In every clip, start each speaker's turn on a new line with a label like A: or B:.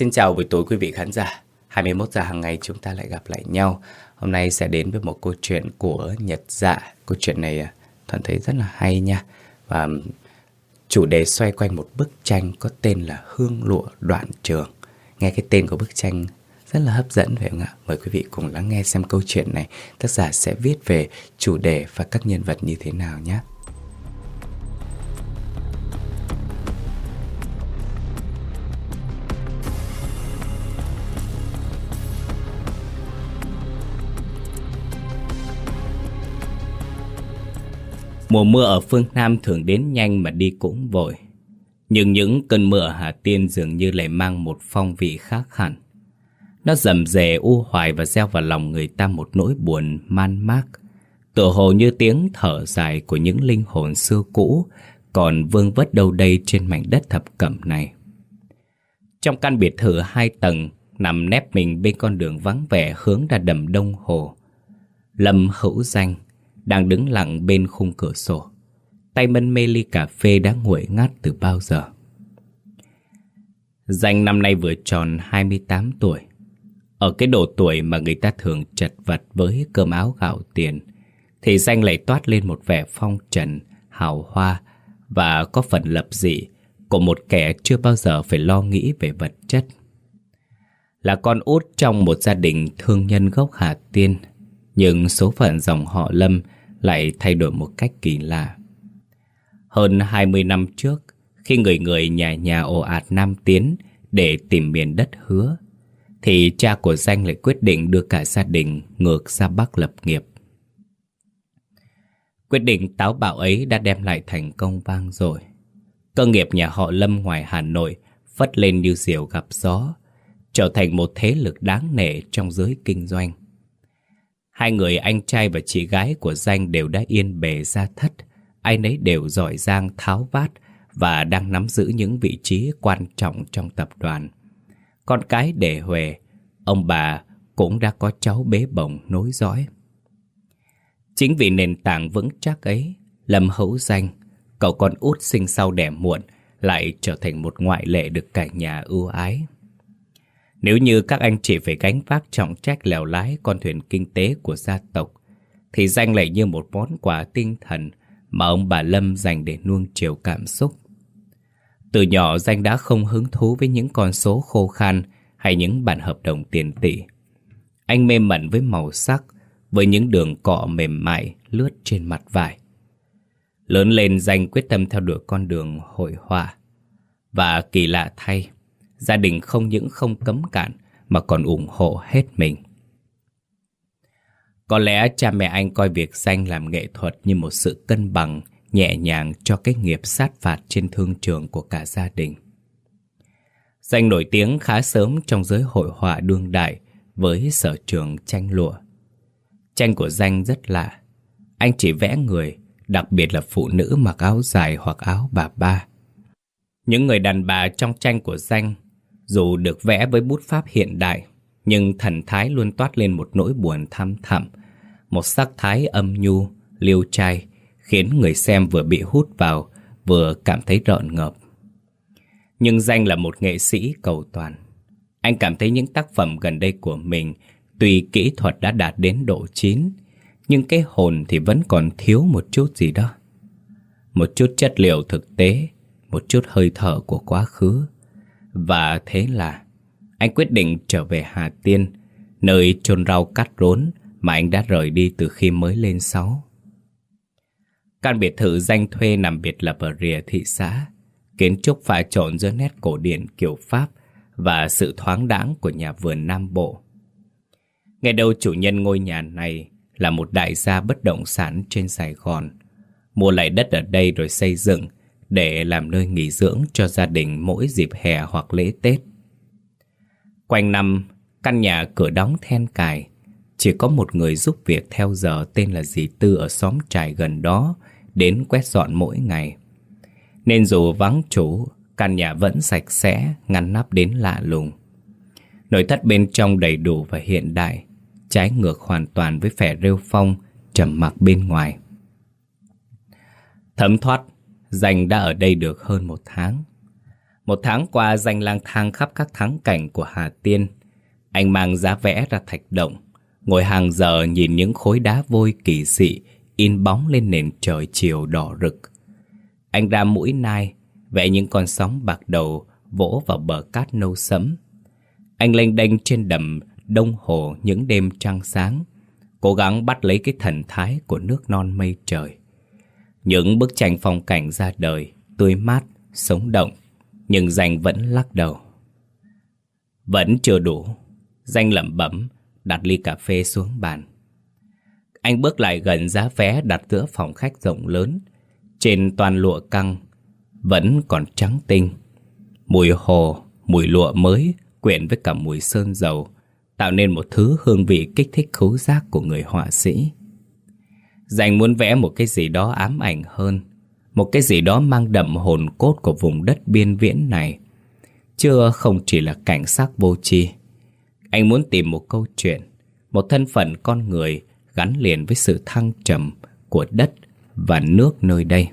A: Xin chào buổi tối quý vị khán giả. 21 giờ hàng ngày chúng ta lại gặp lại nhau. Hôm nay sẽ đến với một câu chuyện của Nhật Dạ. Câu chuyện này Thuận thấy rất là hay nha. Và chủ đề xoay quanh một bức tranh có tên là Hương Lụa Đoạn Trường. Nghe cái tên của bức tranh rất là hấp dẫn phải không ạ? Mời quý vị cùng lắng nghe xem câu chuyện này tác giả sẽ viết về chủ đề và các nhân vật như thế nào nhé. Mùa mưa ở phương Nam thường đến nhanh mà đi cũng vội. Nhưng những cơn mưa ở Hà Tiên dường như lại mang một phong vị khác hẳn. Nó rầm rề u hoài và gieo vào lòng người ta một nỗi buồn man mác, tựa hồ như tiếng thở dài của những linh hồn xưa cũ còn vương vất đâu đây trên mảnh đất thập cẩm này. Trong căn biệt thự 2 tầng nằm nép mình bên con đường vắng vẻ hướng ra đầm Đông Hồ, Lâm Hữu Danh đang đứng lặng bên khung cửa sổ, tay mân mê ly cà phê đã nguội ngắt từ bao giờ. Danh năm nay vừa tròn 28 tuổi. Ở cái độ tuổi mà người ta thường chật vật với cơm áo gạo tiền, thì Danh lại toát lên một vẻ phong trần, hào hoa và có phần lập dị của một kẻ chưa bao giờ phải lo nghĩ về vật chất. Là con út trong một gia đình thương nhân gốc Hà Tiên, nhưng số phận dòng họ Lâm lại thay đổi một cách kỳ lạ. Hơn 20 năm trước, khi người người nhà nhà ồ ạt Nam tiến để tìm miền đất hứa, thì cha của Danh lại quyết định đưa cả gia đình ngược ra Bắc lập nghiệp. Quyết định táo bạo ấy đã đem lại thành công vang dội. Cơ nghiệp nhà họ Lâm ngoài Hà Nội phất lên như diều gặp gió, trở thành một thế lực đáng nể trong giới kinh doanh. Hai người anh trai và chị gái của Danh đều đã yên bề gia thất, ai nấy đều giỏi giang tháo vát và đang nắm giữ những vị trí quan trọng trong tập đoàn. Con cái để huề, ông bà cũng đã có cháu bế bồng nối dõi. Chính vì nền tảng vững chắc ấy, Lâm Hữu Danh, cậu con út sinh sau đẻ muộn, lại trở thành một ngoại lệ được cả nhà ưu ái. Nếu như các anh chị phải gánh vác trọng trách lèo lái con thuyền kinh tế của gia tộc, thì Danh lại như một món quà tinh thần mà ông bà Lâm dành để nuông chiều cảm xúc. Từ nhỏ Danh đã không hứng thú với những con số khô khan hay những bản hợp đồng tiền tỷ. Anh mê mẩn với màu sắc, với những đường cọ mềm mại lướt trên mặt vải. Lớn lên Danh quyết tâm theo đuổi con đường hội họa. Và kỳ lạ thay, gia đình không những không cấm cản mà còn ủng hộ hết mình. Có lẽ cha mẹ anh coi việc Danh làm nghệ thuật như một sự cân bằng nhẹ nhàng cho cái nghiệp sát phạt trên thương trường của cả gia đình. Danh nổi tiếng khá sớm trong giới hội họa đương đại với sở trường tranh lụa. Tranh của Danh rất lạ. Anh chỉ vẽ người, đặc biệt là phụ nữ mặc áo dài hoặc áo bà ba. Những người đàn bà trong tranh của Danh, dù được vẽ với bút pháp hiện đại, nhưng thần thái luôn toát lên một nỗi buồn thăm thẳm, một sắc thái âm nhu, liêu trai, khiến người xem vừa bị hút vào, vừa cảm thấy rợn ngợp. Nhưng Danh là một nghệ sĩ cầu toàn. Anh cảm thấy những tác phẩm gần đây của mình, tuy kỹ thuật đã đạt đến độ chín, nhưng cái hồn thì vẫn còn thiếu một chút gì đó. Một chút chất liệu thực tế, một chút hơi thở của quá khứ. Và thế là anh quyết định trở về Hà Tiên, nơi chôn rau cắt rốn mà anh đã rời đi từ khi mới lên 6. Căn biệt thự Danh thuê nằm biệt lập ở rìa thị xã, kiến trúc pha trộn giữa nét cổ điển kiểu Pháp và sự thoáng đãng của nhà vườn Nam Bộ. Nghe đâu chủ nhân ngôi nhà này là một đại gia bất động sản trên Sài Gòn, mua lại đất ở đây rồi xây dựng để làm nơi nghỉ dưỡng cho gia đình mỗi dịp hè hoặc lễ Tết. Quanh năm, căn nhà cửa đóng then cài, chỉ có một người giúp việc theo giờ tên là dì Tư ở xóm trài gần đó đến quét dọn mỗi ngày. Nên dù vắng chủ, căn nhà vẫn sạch sẽ, ngăn nắp đến lạ lùng. Nội thất bên trong đầy đủ và hiện đại, trái ngược hoàn toàn với vẻ rêu phong, trầm mặc bên ngoài. Thấm thoát, Danh đã ở đây được hơn 1 tháng. Một tháng qua Danh lang thang khắp các thắng cảnh của Hà Tiên. Anh mang giá vẽ ra thạch động, ngồi hàng giờ nhìn những khối đá vôi kỳ dị in bóng lên nền trời chiều đỏ rực. Anh ra mũi nai, vẽ những con sóng bạc đầu vỗ vào bờ cát nâu sẫm. Anh lênh đênh trên đầm Đông Hồ những đêm trăng sáng, cố gắng bắt lấy cái thần thái của nước non mây trời. Những bức tranh phong cảnh ra đời, tươi mát, sống động, nhưng Danh vẫn lắc đầu. Vẫn chưa đủ. Danh lẩm bẩm, đặt ly cà phê xuống bàn. Anh bước lại gần giá vé đặt giữa phòng khách rộng lớn. Trên toàn lụa căng vẫn còn trắng tinh. Mùi hồ, mùi lụa mới quyện với cả mùi sơn dầu tạo nên một thứ hương vị kích thích khứu giác của người họa sĩ. Danh muốn vẽ một cái gì đó ám ảnh hơn, một cái gì đó mang đậm hồn cốt của vùng đất biên viễn này, chứ không chỉ là cảnh sắc vô tri. Anh muốn tìm một câu chuyện, một thân phận con người gắn liền với sự thăng trầm của đất và nước nơi đây.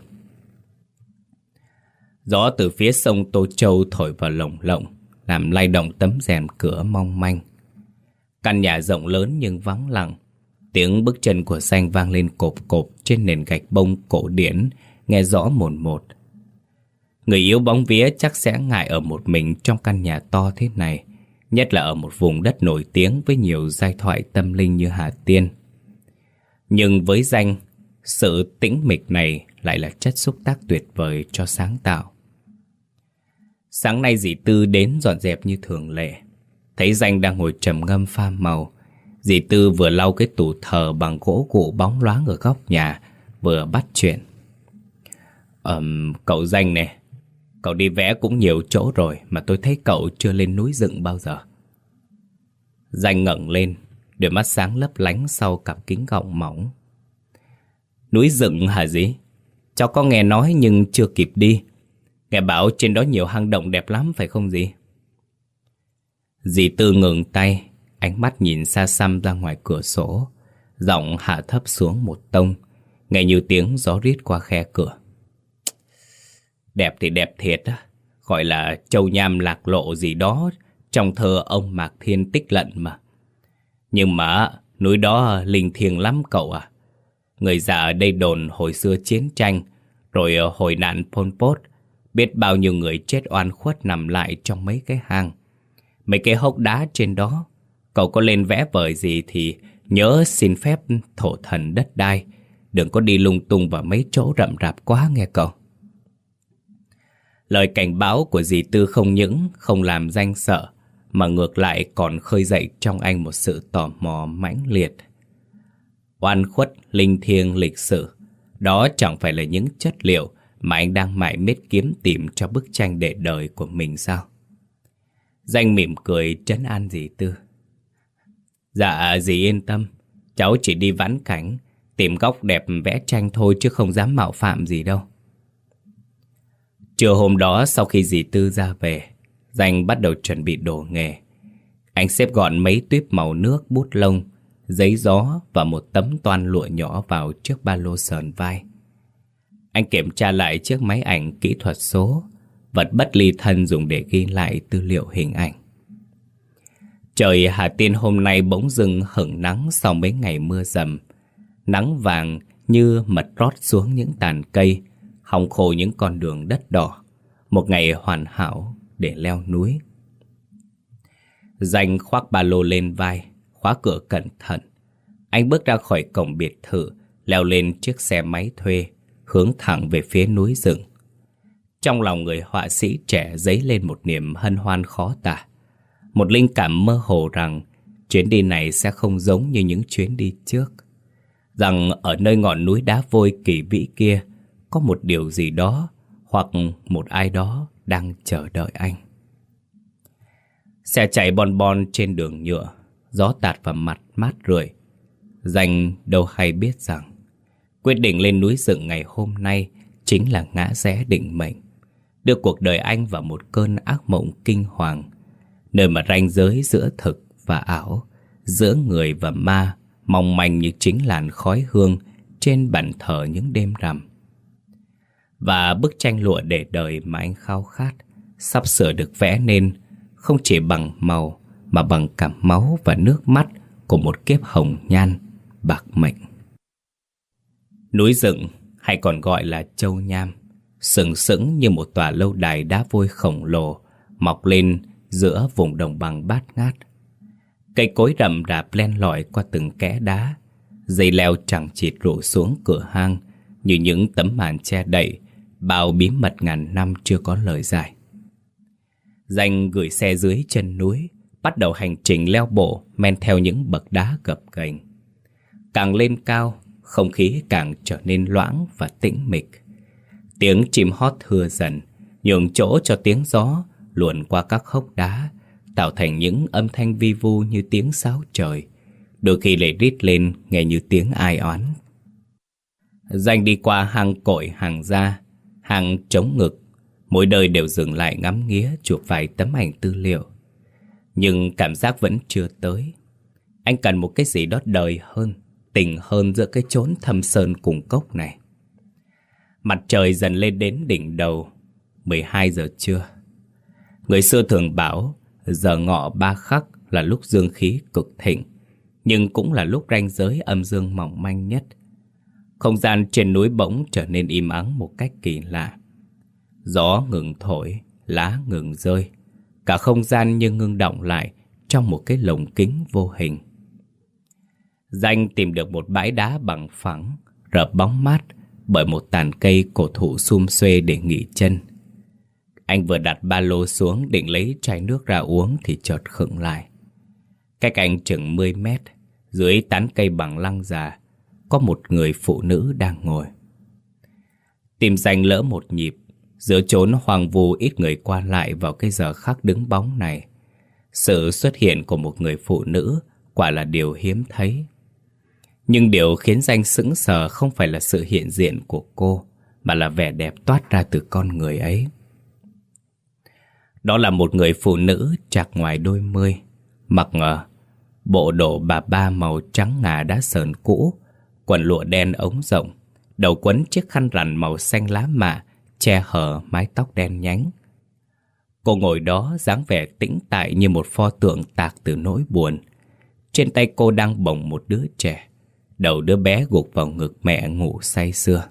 A: Gió từ phía sông Tô Châu thổi vào lồng lộng, làm lay động tấm rèm cửa mong manh. Căn nhà rộng lớn nhưng vắng lặng. Tiếng bước chân của Danh vang lên cộp cộp trên nền gạch bông cổ điển, nghe rõ mồn một. Người yếu bóng vía chắc sẽ ngại ở một mình trong căn nhà to thế này, nhất là ở một vùng đất nổi tiếng với nhiều giai thoại tâm linh như Hà Tiên. Nhưng với Danh, sự tĩnh mịch này lại là chất xúc tác tuyệt vời cho sáng tạo. Sáng nay dì Tư đến dọn dẹp như thường lệ. Thấy Danh đang ngồi trầm ngâm pha màu, dì Tư vừa lau cái tủ thờ bằng gỗ gụ bóng loáng ở góc nhà, vừa bắt chuyện. Cậu Danh nè, cậu đi vẽ cũng nhiều chỗ rồi mà tôi thấy cậu chưa lên núi Dựng bao giờ. Danh ngẩng lên, đôi mắt sáng lấp lánh sau cặp kính gọng mỏng. Núi Dựng hả dì? Cháu có nghe nói nhưng chưa kịp đi. Nghe bảo trên đó nhiều hang động đẹp lắm phải không dì? Dì Tư ngừng tay, ánh mắt nhìn xa xăm ra ngoài cửa sổ, giọng hạ thấp xuống một tông, nghe như tiếng gió rít qua khe cửa. Đẹp thì đẹp thiệt á, gọi là châu nham lạc lộ gì đó trong thơ ông Mạc Thiên Tích Lận mà. Nhưng mà núi đó linh thiêng lắm cậu à. Người già ở đây đồn hồi xưa chiến tranh, rồi hồi nạn Pol Pot, biết bao nhiêu người chết oan khuất nằm lại trong mấy cái hang. Mấy cái hốc đá trên đó, cậu có lên vẽ vời gì thì nhớ xin phép thổ thần đất đai, đừng có đi lung tung vào mấy chỗ rậm rạp quá nghe cậu. Lời cảnh báo của dì Tư không những không làm Danh sợ, mà ngược lại còn khơi dậy trong anh một sự tò mò mãnh liệt. Oan khuất, linh thiêng, lịch sử, đó chẳng phải là những chất liệu mà anh đang mải miết kiếm tìm cho bức tranh để đời của mình sao? Danh mỉm cười trấn an dì Tư. Dạ dì yên tâm, cháu chỉ đi vãn cảnh, tìm góc đẹp vẽ tranh thôi chứ không dám mạo phạm gì đâu. Trưa hôm đó sau khi dì Tư ra về, Danh bắt đầu chuẩn bị đồ nghề. Anh xếp gọn mấy tuýp màu nước, bút lông, giấy gió và một tấm toan lụa nhỏ vào chiếc ba lô sờn vai. Anh kiểm tra lại chiếc máy ảnh kỹ thuật số, vật bất ly thân dùng để ghi lại tư liệu hình ảnh. Trời Hà Tiên hôm nay bỗng dưng hửng nắng sau mấy ngày mưa dầm. Nắng vàng như mật rót xuống những tàn cây, hong khô những con đường đất đỏ. Một ngày hoàn hảo để leo núi. Danh khoác ba lô lên vai, khóa cửa cẩn thận. Anh bước ra khỏi cổng biệt thự, leo lên chiếc xe máy thuê, hướng thẳng về phía núi Dựng. Trong lòng người họa sĩ trẻ dấy lên một niềm hân hoan khó tả. Một linh cảm mơ hồ rằng chuyến đi này sẽ không giống như những chuyến đi trước. Rằng ở nơi ngọn núi đá vôi kỳ vĩ kia có một điều gì đó hoặc một ai đó đang chờ đợi anh. Xe chạy bon bon trên đường nhựa, gió tạt vào mặt mát rượi. Danh đâu hay biết rằng quyết định lên núi Dựng ngày hôm nay chính là ngã rẽ định mệnh, đưa cuộc đời anh vào một cơn ác mộng kinh hoàng, nơi mà ranh giới giữa thực và ảo, giữa người và ma mong manh như chính làn khói hương trên bàn thờ những đêm rằm. Và bức tranh lụa để đời mà anh khao khát sắp sửa được vẽ nên không chỉ bằng màu mà bằng cả máu và nước mắt của một kiếp hồng nhan, bạc mệnh. Núi rừng, hay còn gọi là Châu Nham, sừng sững như một tòa lâu đài đá vôi khổng lồ mọc lên giữa vùng đồng bằng bát ngát. Cây cối rậm rạp len lỏi qua từng kẽ đá, dây leo chằng chịt rủ xuống cửa hang như những tấm màn che đậy bao bí mật ngàn năm chưa có lời giải. Danh gửi xe dưới chân núi, bắt đầu hành trình leo bộ men theo những bậc đá gập ghềnh. Càng lên cao, không khí càng trở nên loãng và tĩnh mịch. Tiếng chim hót thưa dần, nhường chỗ cho tiếng gió luồn qua các hốc đá, tạo thành những âm thanh vi vu như tiếng sáo trời, đôi khi lại rít lên nghe như tiếng ai oán. Danh đi qua hang cội, hàng da, hang trống ngực, mỗi đời đều dừng lại ngắm nghía chụp vài tấm ảnh tư liệu. Nhưng cảm giác vẫn chưa tới. Anh cần một cái gì đó đời hơn, tình hơn giữa cái chốn thâm sơn cùng cốc này. Mặt trời dần lên đến đỉnh đầu, 12 giờ trưa. Người xưa thường bảo giờ ngọ 3 khắc là lúc dương khí cực thịnh, nhưng cũng là lúc ranh giới âm dương mỏng manh nhất. Không gian trên núi bỗng trở nên im ắng một cách kỳ lạ. Gió ngừng thổi, lá ngừng rơi, cả không gian như ngưng đọng lại trong một cái lồng kính vô hình. Danh tìm được một bãi đá bằng phẳng, rợp bóng mát bởi một tàn cây cổ thụ sum xuê để nghỉ chân. Anh vừa đặt ba lô xuống định lấy chai nước ra uống thì chợt khựng lại. Cách anh chừng 10 mét, dưới tán cây bằng lăng già, có một người phụ nữ đang ngồi. Tim Danh lỡ một nhịp, giữa chốn hoang vu ít người qua lại vào cái giờ khắc đứng bóng này. Sự xuất hiện của một người phụ nữ quả là điều hiếm thấy. Nhưng điều khiến Danh sững sờ không phải là sự hiện diện của cô, mà là vẻ đẹp toát ra từ con người ấy. Đó là một người phụ nữ chạc ngoài đôi mươi, mặc bộ đồ bà ba màu trắng ngà đá sờn cũ, quần lụa đen ống rộng, đầu quấn chiếc khăn rằn màu xanh lá mạ che hở mái tóc đen nhánh. Cô ngồi đó dáng vẻ tĩnh tại như một pho tượng tạc từ nỗi buồn. Trên tay cô đang bồng một đứa trẻ, đầu đứa bé gục vào ngực mẹ ngủ say sưa.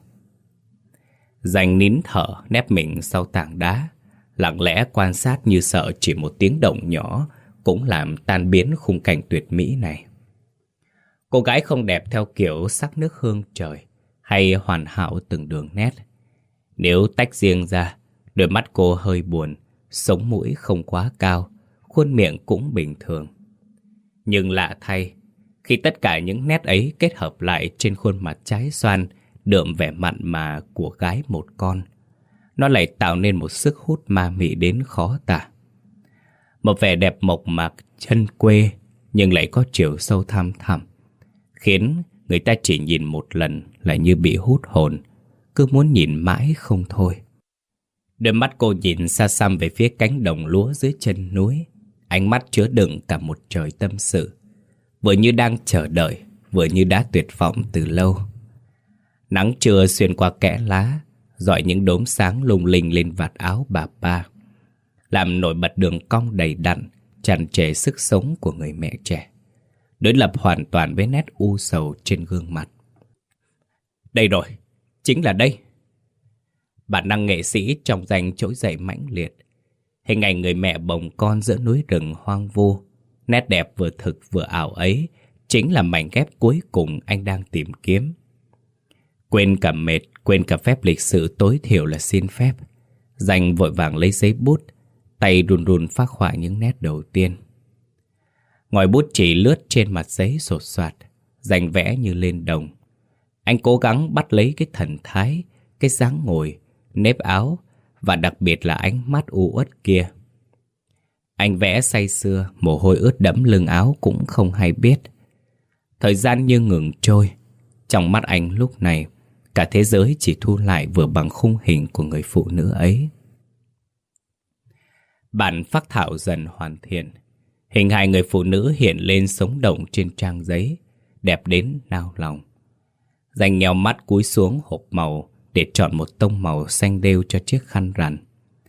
A: Danh nín thở nép mình sau tảng đá, lặng lẽ quan sát như sợ chỉ một tiếng động nhỏ cũng làm tan biến khung cảnh tuyệt mỹ này. Cô gái không đẹp theo kiểu sắc nước hương trời hay hoàn hảo từng đường nét. Nếu tách riêng ra, đôi mắt cô hơi buồn, sống mũi không quá cao, khuôn miệng cũng bình thường. Nhưng lạ thay, khi tất cả những nét ấy kết hợp lại trên khuôn mặt trái xoan đượm vẻ mặn mà của gái một con, nó lại tạo nên một sức hút ma mị đến khó tả. Một vẻ đẹp mộc mạc chân quê nhưng lại có chiều sâu thăm thẳm, khiến người ta chỉ nhìn một lần là như bị hút hồn, cứ muốn nhìn mãi không thôi. Đôi mắt cô nhìn xa xăm về phía cánh đồng lúa dưới chân núi, ánh mắt chứa đựng cả một trời tâm sự, vừa như đang chờ đợi, vừa như đã tuyệt vọng từ lâu. Nắng trưa xuyên qua kẽ lá, rọi những đốm sáng lung linh lên vạt áo bà ba, làm nổi bật đường cong đầy đặn, tràn trề sức sống của người mẹ trẻ, đối lập hoàn toàn với nét u sầu trên gương mặt. Đây rồi, chính là đây. Bản năng nghệ sĩ trong Danh trỗi dậy mãnh liệt. Hình ảnh người mẹ bồng con giữa núi rừng hoang vu, nét đẹp vừa thực vừa ảo ấy chính là mảnh ghép cuối cùng anh đang tìm kiếm. Quên cả mệt, quên cả phép lịch sự tối thiểu là xin phép, Danh vội vàng lấy giấy bút, tay run run phác họa những nét đầu tiên. Ngòi bút chỉ lướt trên mặt giấy sột soạt, Danh vẽ như lên đồng. Anh cố gắng bắt lấy cái thần thái, cái dáng ngồi, nếp áo và đặc biệt là ánh mắt u uất kia. Anh vẽ say sưa, mồ hôi ướt đẫm lưng áo cũng không hay biết. Thời gian như ngừng trôi. Trong mắt anh lúc này, cả thế giới chỉ thu lại vừa bằng khung hình của người phụ nữ ấy. Bản phác thảo dần hoàn thiện. Hình hài người phụ nữ hiện lên sống động trên trang giấy, đẹp đến nao lòng. Danh nheo mắt cúi xuống hộp màu để chọn một tông màu xanh đêu cho chiếc khăn rằn.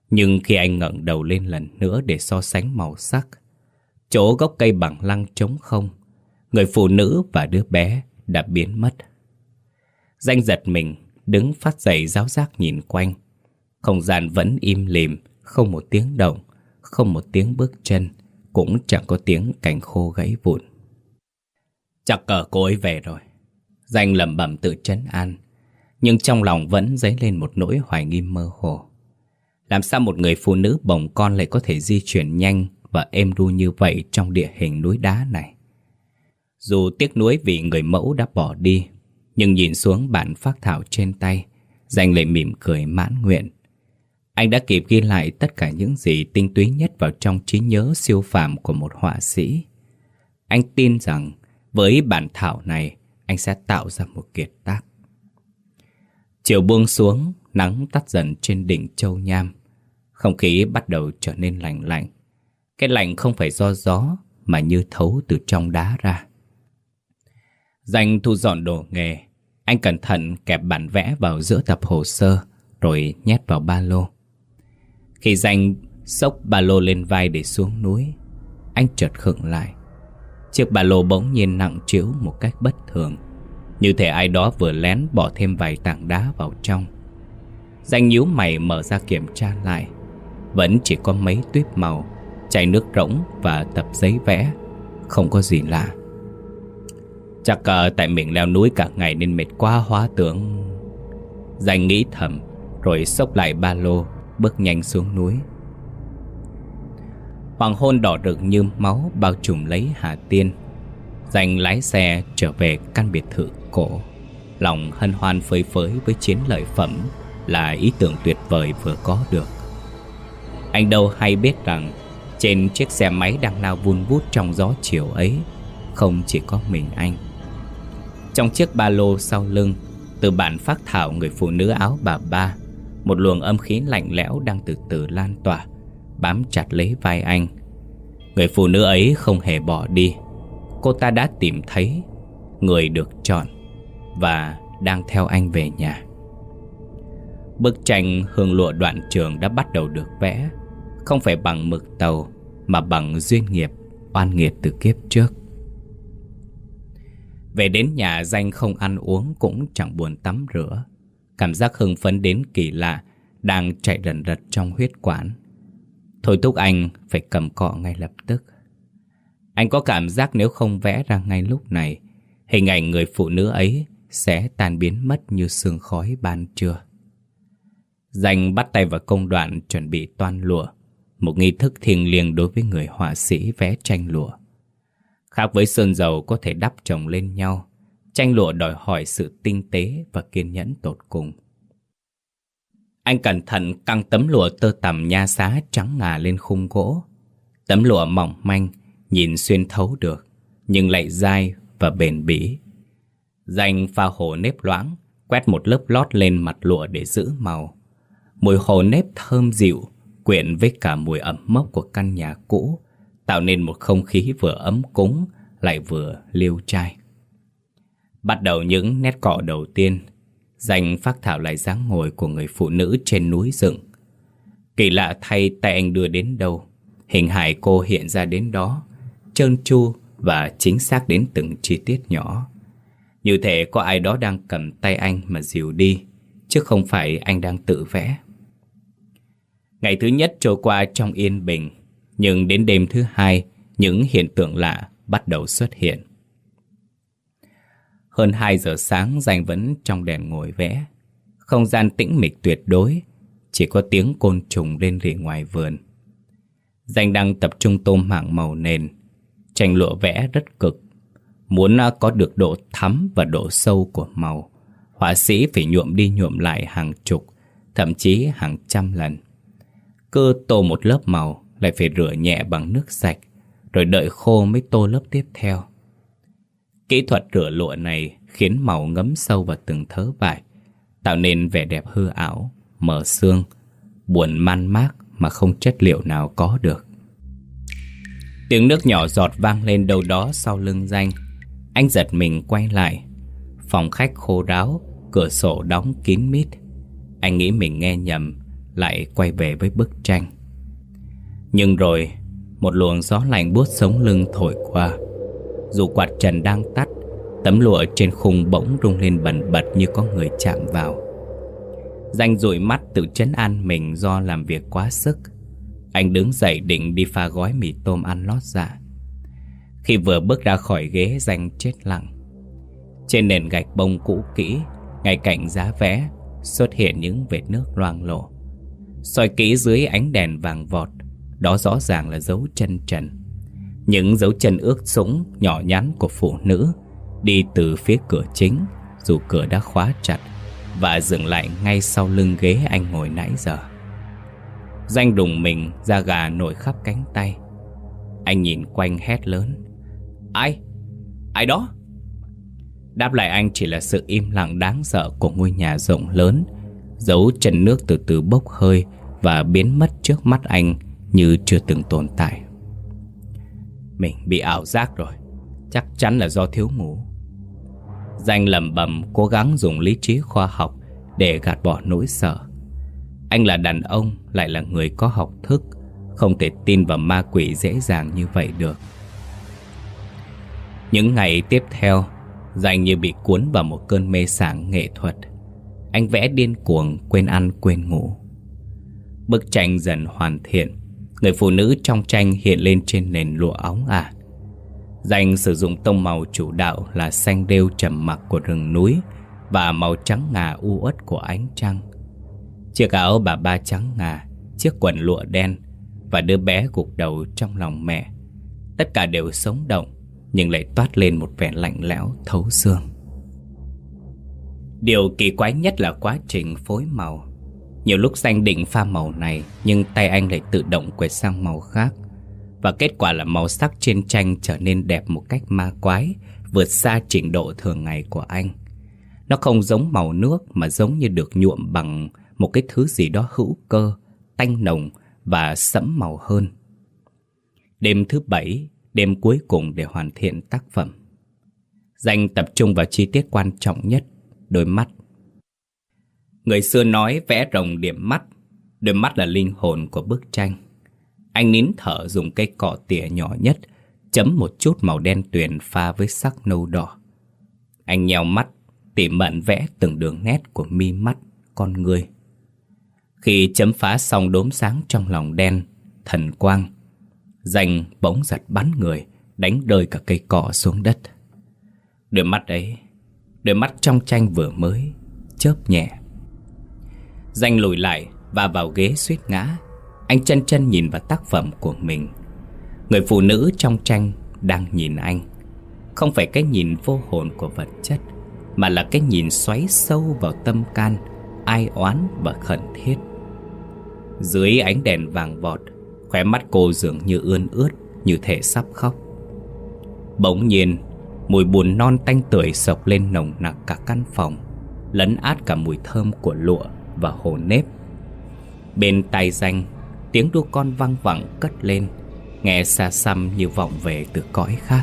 A: Nhưng khi anh ngẩng đầu lên lần nữa để so sánh màu sắc, chỗ gốc cây bằng lăng trống không, người phụ nữ và đứa bé đã biến mất. Danh giật mình, đứng phát dậy ráo rác nhìn quanh. Không gian vẫn im lìm, không một tiếng động, không một tiếng bước chân, cũng chẳng có tiếng cành khô gãy vụn. Chắc cờ cô ấy về rồi. Danh lẩm bẩm tự trấn an, nhưng trong lòng vẫn dấy lên một nỗi hoài nghi mơ hồ. Làm sao một người phụ nữ bồng con lại có thể di chuyển nhanh và êm ru như vậy trong địa hình núi đá này? Dù tiếc nuối vì người mẫu đã bỏ đi, nhưng nhìn xuống bản phác thảo trên tay, Danh lại mỉm cười mãn nguyện. Anh đã kịp ghi lại tất cả những gì tinh túy nhất vào trong trí nhớ siêu phàm của một họa sĩ. Anh tin rằng với bản thảo này, anh sẽ tạo ra một kiệt tác. Chiều buông xuống, nắng tắt dần trên đỉnh Châu Nham. Không khí bắt đầu trở nên lạnh lạnh. Cái lạnh không phải do gió, mà như thấu từ trong đá ra. Danh thu dọn đồ nghề. Anh cẩn thận kẹp bản vẽ vào giữa tập hồ sơ, rồi nhét vào ba lô. Khi Danh xốc ba lô lên vai để xuống núi, anh chợt khựng lại. Chiếc ba lô bỗng nhiên nặng trĩu một cách bất thường, như thể ai đó vừa lén bỏ thêm vài tảng đá vào trong. Danh nhíu mày mở ra kiểm tra lại. Vẫn chỉ có mấy tuýp màu, chai nước rỗng và tập giấy vẽ. Không có gì lạ. Chắc tại mình leo núi cả ngày nên mệt quá hóa tưởng. Danh nghĩ thầm, rồi xốc lại ba lô, bước nhanh xuống núi. Hoàng hôn đỏ rực như máu bao trùm lấy Hà Tiên. Danh lái xe trở về căn biệt thự cổ, lòng hân hoan phơi phới với chiến lợi phẩm là ý tưởng tuyệt vời vừa có được. Anh đâu hay biết rằng trên chiếc xe máy đang lao vun vút trong gió chiều ấy, không chỉ có mình anh. Trong chiếc ba lô sau lưng, từ bản phác thảo người phụ nữ áo bà ba, một luồng âm khí lạnh lẽo đang từ từ lan tỏa, bám chặt lấy vai anh. Người phụ nữ ấy không hề bỏ đi. Cô ta đã tìm thấy người được chọn và đang theo anh về nhà. Bức tranh hương lụa đoạn trường đã bắt đầu được vẽ, không phải bằng mực tàu mà bằng duyên nghiệp, oan nghiệt từ kiếp trước. Về đến nhà, Danh không ăn uống cũng chẳng buồn tắm rửa. Cảm giác hưng phấn đến kỳ lạ đang chạy rần rật trong huyết quản, thôi thúc anh phải cầm cọ ngay lập tức. Anh có cảm giác nếu không vẽ ra ngay lúc này, hình ảnh người phụ nữ ấy sẽ tan biến mất như sương khói ban trưa. Danh bắt tay vào công đoạn chuẩn bị toan lụa, một nghi thức thiêng liêng đối với người họa sĩ vẽ tranh lụa. Khác với sơn dầu có thể đắp chồng lên nhau, tranh lụa đòi hỏi sự tinh tế và kiên nhẫn tột cùng. Anh cẩn thận căng tấm lụa tơ tằm nha xá trắng ngà lên khung gỗ. Tấm lụa mỏng manh, nhìn xuyên thấu được, nhưng lại dai và bền bỉ. Danh pha hồ nếp loãng, quét một lớp lót lên mặt lụa để giữ màu. Mùi hồ nếp thơm dịu, quyện với cả mùi ẩm mốc của căn nhà cũ, tạo nên một không khí vừa ấm cúng, lại vừa liêu trai. Bắt đầu những nét cọ đầu tiên, Danh phác thảo lại dáng ngồi của người phụ nữ trên núi rừng. Kỳ lạ thay, tay anh đưa đến đâu, hình hài cô hiện ra đến đó, trơn tru và chính xác đến từng chi tiết nhỏ. Như thể có ai đó đang cầm tay anh mà dìu đi, chứ không phải anh đang tự vẽ. Ngày thứ nhất trôi qua trong yên bình, nhưng đến đêm thứ hai, những hiện tượng lạ bắt đầu xuất hiện. Hơn 2 giờ sáng, Danh vẫn trong đèn ngồi vẽ. Không gian tĩnh mịch tuyệt đối, chỉ có tiếng côn trùng rên rỉ ngoài vườn. Danh đang tập trung tô mảng màu nền. Tranh lụa vẽ rất cực. Muốn có được độ thắm và độ sâu của màu, họa sĩ phải nhuộm đi nhuộm lại hàng chục, thậm chí hàng trăm lần. Cứ tô một lớp màu lại phải rửa nhẹ bằng nước sạch, rồi đợi khô mới tô lớp tiếp theo. Kỹ thuật rửa lụa này khiến màu ngấm sâu vào từng thớ vải, tạo nên vẻ đẹp hư ảo, mờ xương, buồn man mác mà không chất liệu nào có được. Tiếng nước nhỏ giọt vang lên đâu đó sau lưng Danh. Anh giật mình quay lại. Phòng khách khô ráo, cửa sổ đóng kín mít. Anh nghĩ mình nghe nhầm, lại quay về với bức tranh. Nhưng rồi một luồng gió lạnh buốt sống lưng thổi qua. Dù quạt trần đang tắt, tấm lụa trên khung bỗng rung lên bần bật như có người chạm vào. Danh dụi mắt tự trấn an mình do làm việc quá sức. Anh đứng dậy định đi pha gói mì tôm ăn lót dạ. Khi vừa bước ra khỏi ghế, Danh chết lặng. Trên nền gạch bông cũ kỹ, ngay cạnh giá vẽ, xuất hiện những vệt nước loang lổ. Soi kỹ dưới ánh đèn vàng vọt, đó rõ ràng là dấu chân trần. Những dấu chân ướt sũng nhỏ nhắn của phụ nữ đi từ phía cửa chính, dù cửa đã khóa chặt, và dừng lại ngay sau lưng ghế anh ngồi nãy giờ. Danh đùng mình, da gà nổi khắp cánh tay. Anh nhìn quanh hét lớn: Ai? Ai đó? Đáp lại anh chỉ là sự im lặng đáng sợ của ngôi nhà rộng lớn. Dấu chân nước từ từ bốc hơi và biến mất trước mắt anh như chưa từng tồn tại. Mình bị ảo giác rồi, chắc chắn là do thiếu ngủ. Danh lẩm bẩm, cố gắng dùng lý trí khoa học để gạt bỏ nỗi sợ. Anh là đàn ông, lại là người có học thức, không thể tin vào ma quỷ dễ dàng như vậy được. Những ngày tiếp theo, Danh như bị cuốn vào một cơn mê sảng nghệ thuật. Anh vẽ điên cuồng, quên ăn quên ngủ. Bức tranh dần hoàn thiện. Người phụ nữ trong tranh hiện lên trên nền lụa óng ả. Danh sử dụng tông màu chủ đạo là xanh rêu trầm mặc của rừng núi và màu trắng ngà u uất của ánh trăng. Chiếc áo bà ba trắng ngà, chiếc quần lụa đen và đứa bé gục đầu trong lòng mẹ, tất cả đều sống động nhưng lại toát lên một vẻ lạnh lẽo thấu xương. Điều kỳ quái nhất là quá trình phối màu. Nhiều lúc Danh định pha màu này, nhưng tay anh lại tự động quẹt sang màu khác, và kết quả là màu sắc trên tranh trở nên đẹp một cách ma quái, vượt xa trình độ thường ngày của anh. Nó không giống màu nước mà giống như được nhuộm bằng một cái thứ gì đó hữu cơ, tanh nồng và sẫm màu hơn. Đêm thứ 7, đêm cuối cùng để hoàn thiện tác phẩm, Danh tập trung vào chi tiết quan trọng nhất, đôi mắt. Người xưa nói vẽ rồng điểm mắt, đôi mắt là linh hồn của bức tranh. Anh nín thở dùng cây cọ tỉa nhỏ nhất, chấm một chút màu đen tuyền pha với sắc nâu đỏ. Anh nheo mắt, tỉ mẩn vẽ từng đường nét của mi mắt, con người. Khi chấm phá xong đốm sáng trong lòng đen, thần quang, Danh bỗng giật bắn người, đánh rơi cả cây cọ xuống đất. Đôi mắt ấy, đôi mắt trong tranh vừa mới, chớp nhẹ. Danh lùi lại và vào ghế suýt ngã. Anh chân chân nhìn vào tác phẩm của mình. Người phụ nữ trong tranh đang nhìn anh. Không phải cái nhìn vô hồn của vật chất, mà là cái nhìn xoáy sâu vào tâm can, ai oán và khẩn thiết. Dưới ánh đèn vàng vọt, khóe mắt cô dường như ươn ướt, như thể sắp khóc. Bỗng nhiên, mùi bùn non tanh tưởi xộc lên nồng nặc cả căn phòng, lấn át cả mùi thơm của lụa và hồ nếp. Bên tai Danh, tiếng đua con văng vẳng cất lên, nghe xa xăm như vọng về từ cõi khác.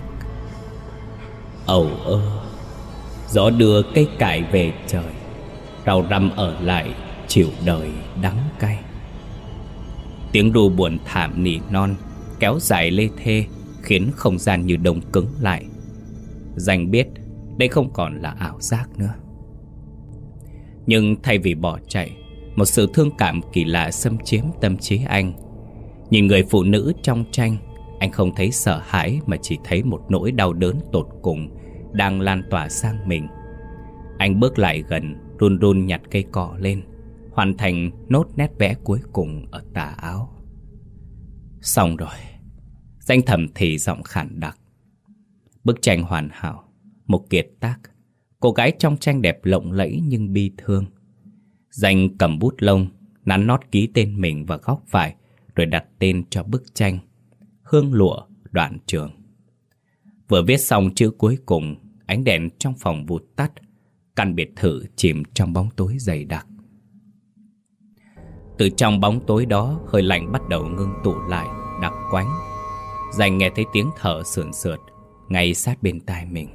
A: Ầu ơ, gió đưa cây cải về trời, rau răm ở lại chịu đời đắng cay. Tiếng ru buồn thảm nỉ non kéo dài lê thê, khiến không gian như đông cứng lại. Danh biết đây không còn là ảo giác nữa. Nhưng thay vì bỏ chạy, một sự thương cảm kỳ lạ xâm chiếm tâm trí anh. Nhìn người phụ nữ trong tranh, anh không thấy sợ hãi mà chỉ thấy một nỗi đau đớn tột cùng đang lan tỏa sang mình. Anh bước lại gần, run run nhặt cây cọ lên, hoàn thành nốt nét vẽ cuối cùng ở tà áo. Xong rồi, Danh thầm thì giọng khản đặc. Bức tranh hoàn hảo, một kiệt tác. Cô gái trong tranh đẹp lộng lẫy nhưng bi thương. Danh cầm bút lông, nắn nót ký tên mình vào góc phải, rồi đặt tên cho bức tranh: Hương lụa Đoạn Trường. Vừa viết xong chữ cuối cùng, ánh đèn trong phòng vụt tắt, căn biệt thự chìm trong bóng tối dày đặc. Từ trong bóng tối đó, hơi lạnh bắt đầu ngưng tụ lại, đặc quánh. Danh nghe thấy tiếng thở sườn sượt ngay sát bên tai mình.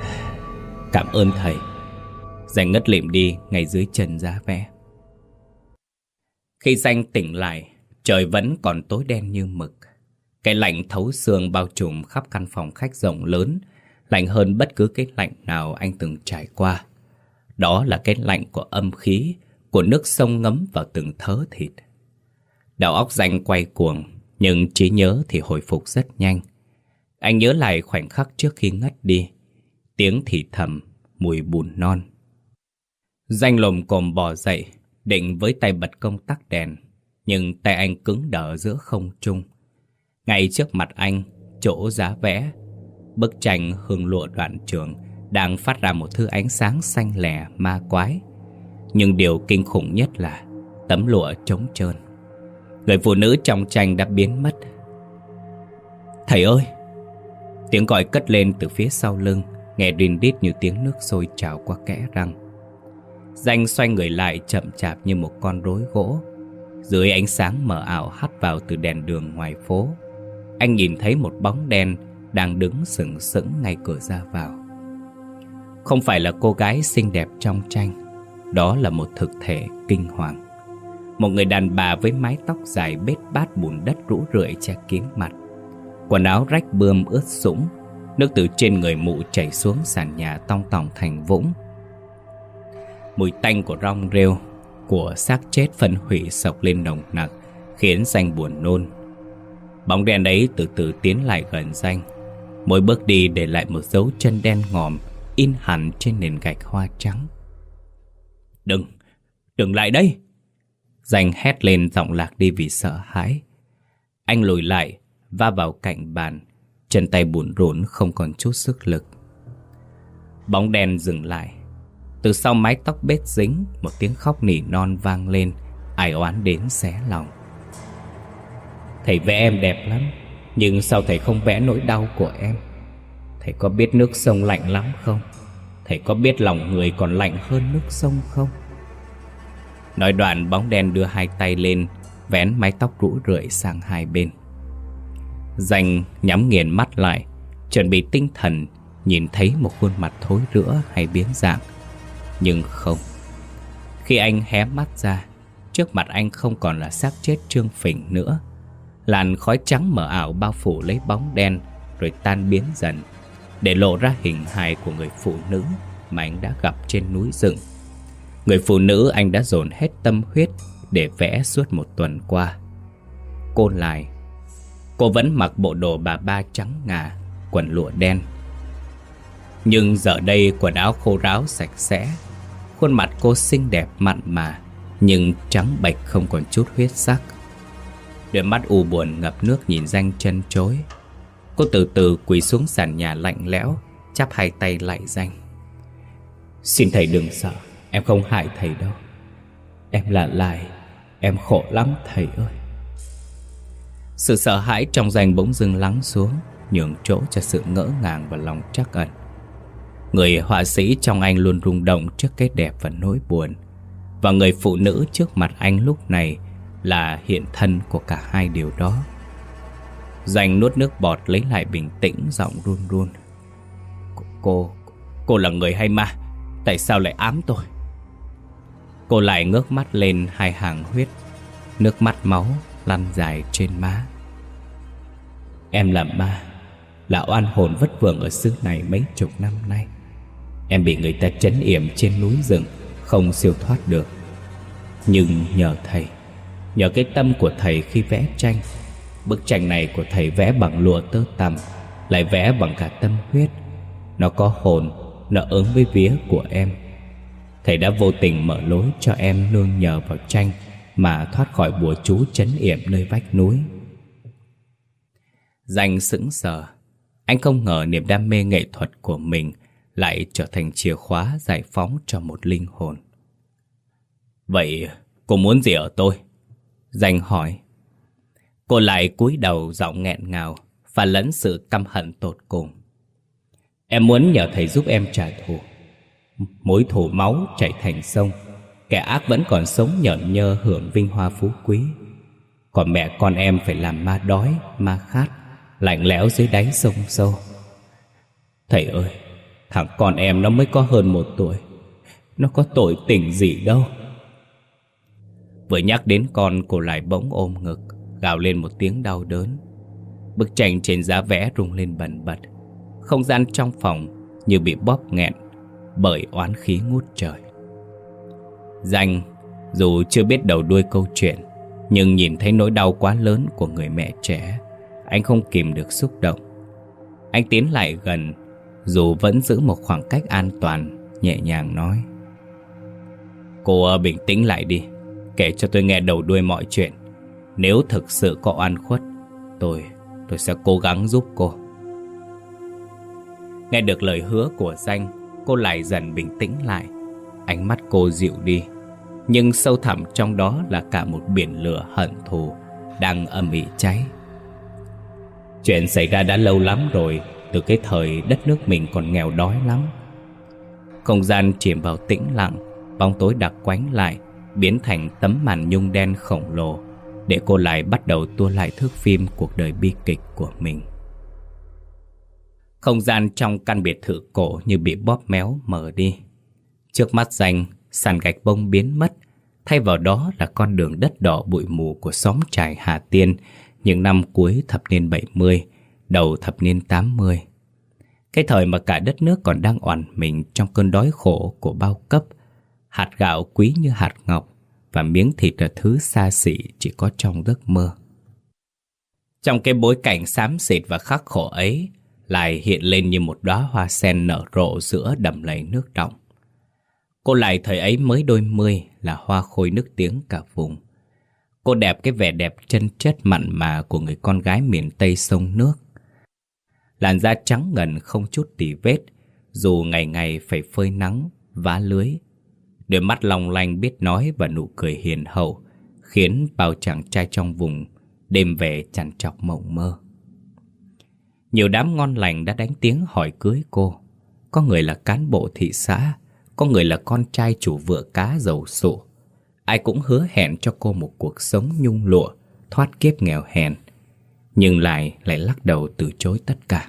A: Cảm ơn thầy. Danh ngất lịm đi ngay dưới chân giá vẽ. Khi Danh tỉnh lại, trời vẫn còn tối đen như mực. Cái lạnh thấu xương bao trùm khắp căn phòng khách rộng lớn, lạnh hơn bất cứ cái lạnh nào anh từng trải qua. Đó là cái lạnh của âm khí, của nước sông ngấm vào từng thớ thịt. Đầu óc Danh quay cuồng, nhưng trí nhớ thì hồi phục rất nhanh. Anh nhớ lại khoảnh khắc trước khi ngất đi, tiếng thì thầm, mùi bùn non. Danh lồm cồm bò dậy, định với tay bật công tắc đèn, nhưng tay anh cứng đờ giữa không trung. Ngay trước mặt anh, chỗ giá vẽ, bức tranh hương lụa đoạn trường đang phát ra một thứ ánh sáng xanh lè ma quái. Nhưng điều kinh khủng nhất là tấm lụa trống trơn. Người phụ nữ trong tranh đã biến mất. Thầy ơi! Tiếng gọi cất lên từ phía sau lưng, nghe rin rít như tiếng nước sôi trào qua kẽ răng. Danh xoay người lại chậm chạp như một con rối gỗ. Dưới ánh sáng mờ ảo hắt vào từ đèn đường ngoài phố, anh nhìn thấy một bóng đen đang đứng sừng sững ngay cửa ra vào. Không phải là cô gái xinh đẹp trong tranh, đó là một thực thể kinh hoàng. Một người đàn bà với mái tóc dài bết bát bùn đất rũ rượi che kín mặt, quần áo rách bươm ướt sũng, nước từ trên người mụ chảy xuống sàn nhà tong tỏng thành vũng. Mùi tanh của rong rêu, của xác chết phân hủy sộc lên nồng nặc, khiến Danh buồn nôn. Bóng đen ấy từ từ tiến lại gần Danh, mỗi bước đi để lại một dấu chân đen ngòm in hẳn trên nền gạch hoa trắng. Đừng lại đây! Danh hét lên, giọng lạc đi vì sợ hãi. Anh lùi lại, va vào cạnh bàn, chân tay bủn rủn không còn chút sức lực. Bóng đen dừng lại. Từ sau mái tóc bết dính, một tiếng khóc nỉ non vang lên, ai oán đến xé lòng. Thầy vẽ em đẹp lắm, nhưng sao thầy không vẽ nỗi đau của em? Thầy có biết nước sông lạnh lắm không? Thầy có biết lòng người còn lạnh hơn nước sông không? Nói đoạn, bóng đen đưa hai tay lên, vén mái tóc rũ rượi sang hai bên. Danh nhắm nghiền mắt lại, chuẩn bị tinh thần nhìn thấy một khuôn mặt thối rữa hay biến dạng. Nhưng không. Khi anh hé mắt ra, trước mặt anh không còn là xác chết trương phình nữa. Làn khói trắng mờ ảo bao phủ lấy bóng đen, rồi tan biến dần, để lộ ra hình hài của người phụ nữ mà anh đã gặp trên núi rừng. Người phụ nữ anh đã dồn hết tâm huyết để vẽ suốt một tuần qua. Cô Lại. Cô vẫn mặc bộ đồ bà ba trắng ngà, quần lụa đen. Nhưng giờ đây quần áo khô ráo sạch sẽ. Khuôn mặt cô xinh đẹp mặn mà, nhưng trắng bệch không còn chút huyết sắc. Đôi mắt u buồn ngập nước nhìn Danh chân chối. Cô từ từ quỳ xuống sàn nhà lạnh lẽo, chắp hai tay lạy Danh. Xin thầy đừng sợ, em không hại thầy đâu. Em là Lại, em khổ lắm thầy ơi. Sự sợ hãi trong Danh bỗng dưng lắng xuống, nhường chỗ cho sự ngỡ ngàng và lòng trắc ẩn. Người họa sĩ trong anh luôn rung động trước cái đẹp và nỗi buồn, và người phụ nữ trước mặt anh lúc này là hiện thân của cả hai điều đó. Danh nuốt nước bọt lấy lại bình tĩnh, giọng run run. Cô là người hay ma? Tại sao lại ám tôi? Cô lại ngước mắt lên, hai hàng huyết, nước mắt máu lăn dài trên má. Em là ma, là oan hồn vất vưởng ở xứ này mấy chục năm nay. Em bị người ta trấn yểm trên núi rừng, không siêu thoát được. Nhưng nhờ thầy, nhờ cái tâm của thầy khi vẽ tranh. Bức tranh này của thầy vẽ bằng lụa tơ tằm, lại vẽ bằng cả tâm huyết. Nó có hồn, nó ứng với vía của em. Thầy đã vô tình mở lối cho em nương nhờ vào tranh mà thoát khỏi bùa chú trấn yểm nơi vách núi. Danh sững sờ. Anh không ngờ niềm đam mê nghệ thuật của mình lại trở thành chìa khóa giải phóng cho một linh hồn. Vậy cô muốn gì ở tôi? Danh hỏi. Cô lại cúi đầu, giọng nghẹn ngào, pha lẫn sự căm hận tột cùng. Em muốn nhờ thầy giúp em trả thù. Mối thù máu chảy thành sông, kẻ ác vẫn còn sống nhởn nhơ hưởng vinh hoa phú quý. Còn mẹ con em phải làm ma đói, ma khát, lạnh lẽo dưới đáy sông sâu. Thầy ơi, thằng con em nó mới có hơn 1 tuổi, nó có tội tình gì đâu. Vừa nhắc đến con, cô lại bỗng ôm ngực, gào lên một tiếng đau đớn. Bức tranh trên giá vẽ rung lên bần bật. Không gian trong phòng như bị bóp nghẹn bởi oán khí ngút trời. Danh dù chưa biết đầu đuôi câu chuyện, nhưng nhìn thấy nỗi đau quá lớn của người mẹ trẻ, anh không kìm được xúc động. Anh tiến lại gần, dù vẫn giữ một khoảng cách an toàn, nhẹ nhàng nói: Cô bình tĩnh lại đi, kể cho tôi nghe đầu đuôi mọi chuyện. Nếu thực sự có oan khuất, tôi sẽ cố gắng giúp cô. Nghe được lời hứa của Danh, cô lại dần bình tĩnh lại. Ánh mắt cô dịu đi, nhưng sâu thẳm trong đó là cả một biển lửa hận thù đang âm ỉ cháy. Chuyện xảy ra đã lâu lắm rồi, từ cái thời đất nước mình còn nghèo đói lắm. Không gian chìm vào tĩnh lặng, bóng tối đặc quánh lại, biến thành tấm màn nhung đen khổng lồ, để cô lại bắt đầu tua lại thước phim cuộc đời bi kịch của mình. Không gian trong căn biệt thự cổ như bị bóp méo mờ đi. Trước mắt Danh, sàn gạch bông biến mất, thay vào đó là con đường đất đỏ bụi mù của xóm trài Hà Tiên những năm cuối thập niên 70, đầu thập niên 80. Cái thời mà cả đất nước còn đang oằn mình trong cơn đói khổ của bao cấp. Hạt gạo quý như hạt ngọc, và miếng thịt là thứ xa xỉ chỉ có trong giấc mơ. Trong cái bối cảnh xám xịt và khắc khổ ấy, lại hiện lên như một đóa hoa sen nở rộ giữa đầm lầy nước đọng. Cô lại thời ấy mới đôi mươi, là hoa khôi nức tiếng cả vùng. Cô đẹp cái vẻ đẹp chân chất mặn mà của người con gái miền Tây sông nước. Làn da trắng ngần không chút tì vết, dù ngày ngày phải phơi nắng, vá lưới. Đôi mắt long lanh biết nói và nụ cười hiền hậu khiến bao chàng trai trong vùng đêm về trằn trọc mộng mơ. Nhiều đám ngon lành đã đánh tiếng hỏi cưới cô. Có người là cán bộ thị xã, có người là con trai chủ vựa cá giàu sụ. Ai cũng hứa hẹn cho cô một cuộc sống nhung lụa, thoát kiếp nghèo hèn, nhưng lại lắc đầu từ chối tất cả.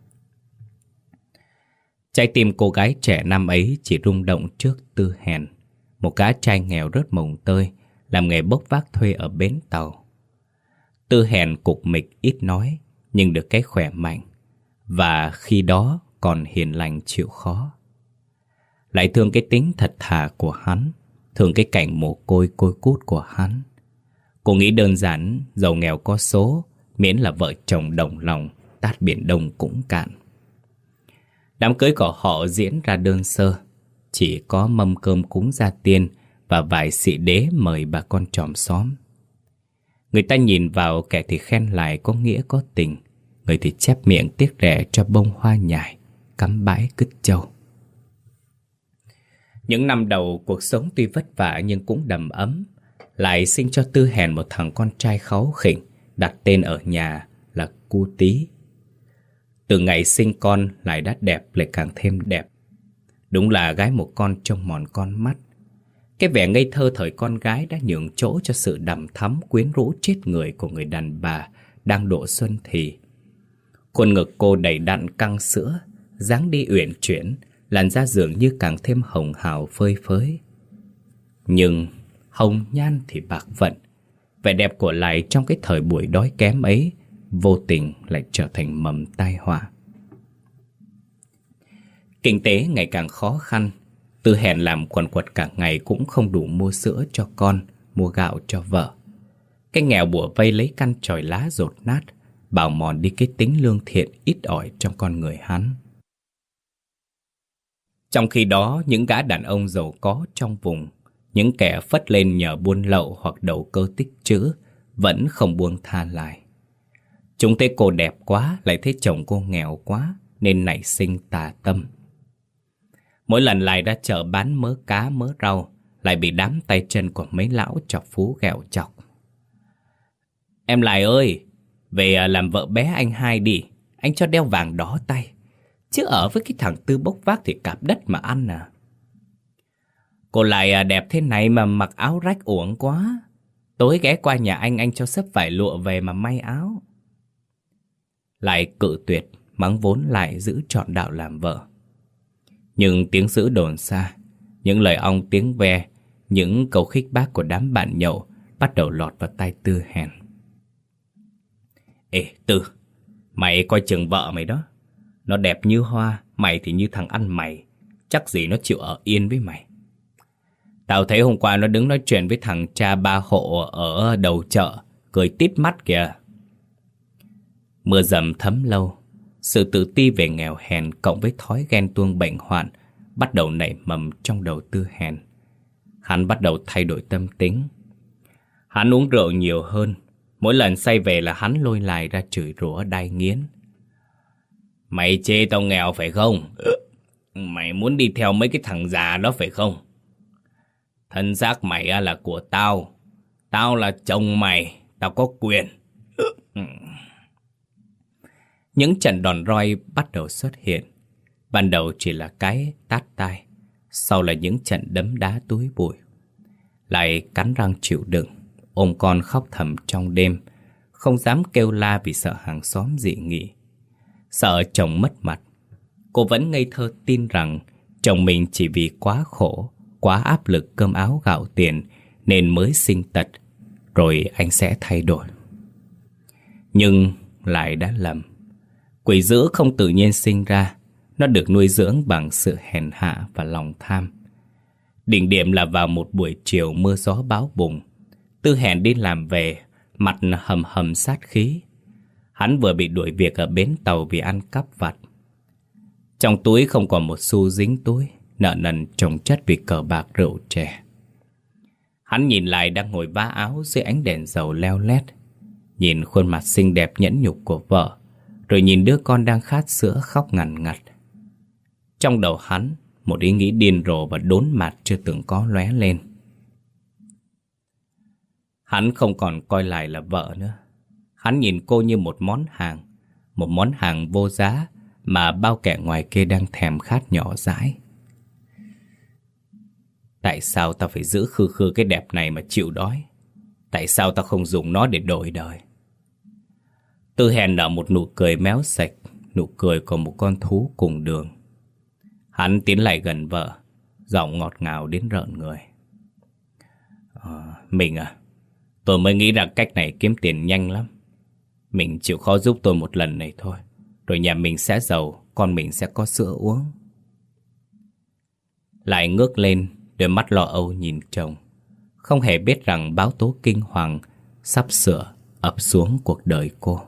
A: Trái tim cô gái trẻ năm ấy chỉ rung động trước Tư Hèn, một gã trai nghèo rất mồng tơi, làm nghề bốc vác thuê ở bến tàu. Tư Hèn cục mịch ít nói, nhưng được cái khỏe mạnh, và khi đó còn hiền lành chịu khó. Lại thương cái tính thật thà của hắn, thương cái cảnh mồ côi côi cút của hắn. Cô nghĩ đơn giản, giàu nghèo có số, miễn là vợ chồng đồng lòng, tát biển Đông cũng cạn. Đám cưới của họ diễn ra đơn sơ, chỉ có mâm cơm cúng gia tiên và vài xị đế mời bà con chòm xóm. Người ta nhìn vào, kẻ thì khen lại có nghĩa có tình, người thì chép miệng tiếc rẻ cho bông hoa nhài, cắm bãi cứt trâu. Những năm đầu cuộc sống tuy vất vả nhưng cũng đầm ấm, lại sinh cho Tư Hèn một thằng con trai kháu khỉnh, đặt tên ở nhà là Cu Tí. Từ ngày sinh con lại đã đẹp lại càng thêm đẹp. Đúng là gái một con trông mòn con mắt. Cái vẻ ngây thơ thời con gái đã nhường chỗ cho sự đằm thắm quyến rũ chết người của người đàn bà đang độ xuân thì. Khuôn ngực cô đầy đặn căng sữa, dáng đi uyển chuyển, làn da dường như càng thêm hồng hào phơi phới. Nhưng hồng nhan thì bạc phận. Vẻ đẹp của lại trong cái thời buổi đói kém ấy vô tình lại trở thành mầm tai họa. Kinh tế ngày càng khó khăn, Tư Hèn làm quần quật cả ngày cũng không đủ mua sữa cho con, mua gạo cho vợ. Cái nghèo bủa vây lấy căn chòi lá dột nát, bào mòn đi cái tính lương thiện ít ỏi trong con người hắn. Trong khi đó, những gã đàn ông giàu có trong vùng, những kẻ phất lên nhờ buôn lậu hoặc đầu cơ tích trữ, vẫn không buông tha lại. Chúng thấy cô đẹp quá, lại thấy chồng cô nghèo quá, nên nảy sinh tà tâm. Mỗi lần lại ra chợ bán mớ cá mớ rau, lại bị đám tay chân của mấy lão chọc phú ghẹo chọc. Em Lại ơi, về làm vợ bé anh hai đi, anh cho đeo vàng đỏ tay. Chứ ở với cái thằng Tư bốc vác thì cạp đất mà ăn à. Cô lại đẹp thế này mà mặc áo rách uổng quá. Tối ghé qua nhà anh cho xấp vải lụa về mà may áo. Lại cự tuyệt, mắng vốn lại giữ trọn đạo làm vợ. Nhưng tiếng dữ đồn xa, những lời ong tiếng ve những câu khích bác của đám bạn nhậu bắt đầu lọt vào tai Tư Hèn. Ê Tư, mày coi chừng vợ mày đó. Nó đẹp như hoa, mày thì như thằng ăn mày. Chắc gì nó chịu ở yên với mày. Tao thấy hôm qua nó đứng nói chuyện với thằng cha ba hộ ở đầu chợ, cười tít mắt kìa. Mưa dầm thấm lâu, sự tự ti về nghèo hèn cộng với thói ghen tuông bệnh hoạn bắt đầu nảy mầm trong đầu Tư Hèn. Hắn bắt đầu thay đổi tâm tính. Hắn uống rượu nhiều hơn. Mỗi lần say về là hắn lôi lại ra chửi rủa đai nghiến. Mày chê tao nghèo phải không? Mày muốn đi theo mấy cái thằng già đó phải không? Thân xác mày là của tao. Tao là chồng mày. Tao có quyền. Những trận đòn roi bắt đầu xuất hiện. Ban đầu chỉ là cái tát tai, sau là những trận đấm đá túi bụi. Lại cắn răng chịu đựng, ôm con khóc thầm trong đêm, không dám kêu la vì sợ hàng xóm dị nghị. Sợ chồng mất mặt, cô vẫn ngây thơ tin rằng chồng mình chỉ vì quá khổ, quá áp lực cơm áo gạo tiền nên mới sinh tật, rồi anh sẽ thay đổi. Nhưng lại đã lầm. Quỷ dữ không tự nhiên sinh ra, nó được nuôi dưỡng bằng sự hèn hạ và lòng tham. Đỉnh điểm là vào một buổi chiều mưa gió bão bùng, Tư Hèn đi làm về, mặt hầm hầm sát khí. Hắn vừa bị đuổi việc ở bến tàu vì ăn cắp vặt. Trong túi không còn một xu dính túi, nợ nần chồng chất vì cờ bạc rượu chè. Hắn nhìn lại đang ngồi vá áo dưới ánh đèn dầu leo lét, nhìn khuôn mặt xinh đẹp nhẫn nhục của vợ, rồi nhìn đứa con đang khát sữa khóc ngằn ngặt. Trong đầu hắn, một ý nghĩ điên rồ và đốn mặt chưa từng có lóe lên. Hắn không còn coi lại là vợ nữa. Hắn nhìn cô như một món hàng vô giá mà bao kẻ ngoài kia đang thèm khát nhỏ dãi. Tại sao tao phải giữ khư khư cái đẹp này mà chịu đói? Tại sao tao không dùng nó để đổi đời? Tư Hèn nở một nụ cười méo sạch, nụ cười của một con thú cùng đường. Hắn tiến lại gần vợ, giọng ngọt ngào đến rợn người. Mình tôi mới nghĩ ra cách này kiếm tiền nhanh lắm. Mình chịu khó giúp tôi một lần này thôi, rồi nhà mình sẽ giàu, con mình sẽ có sữa uống. Lại ngước lên, đôi mắt lo âu nhìn chồng, không hề biết rằng báo tố kinh hoàng sắp sửa ập xuống cuộc đời cô.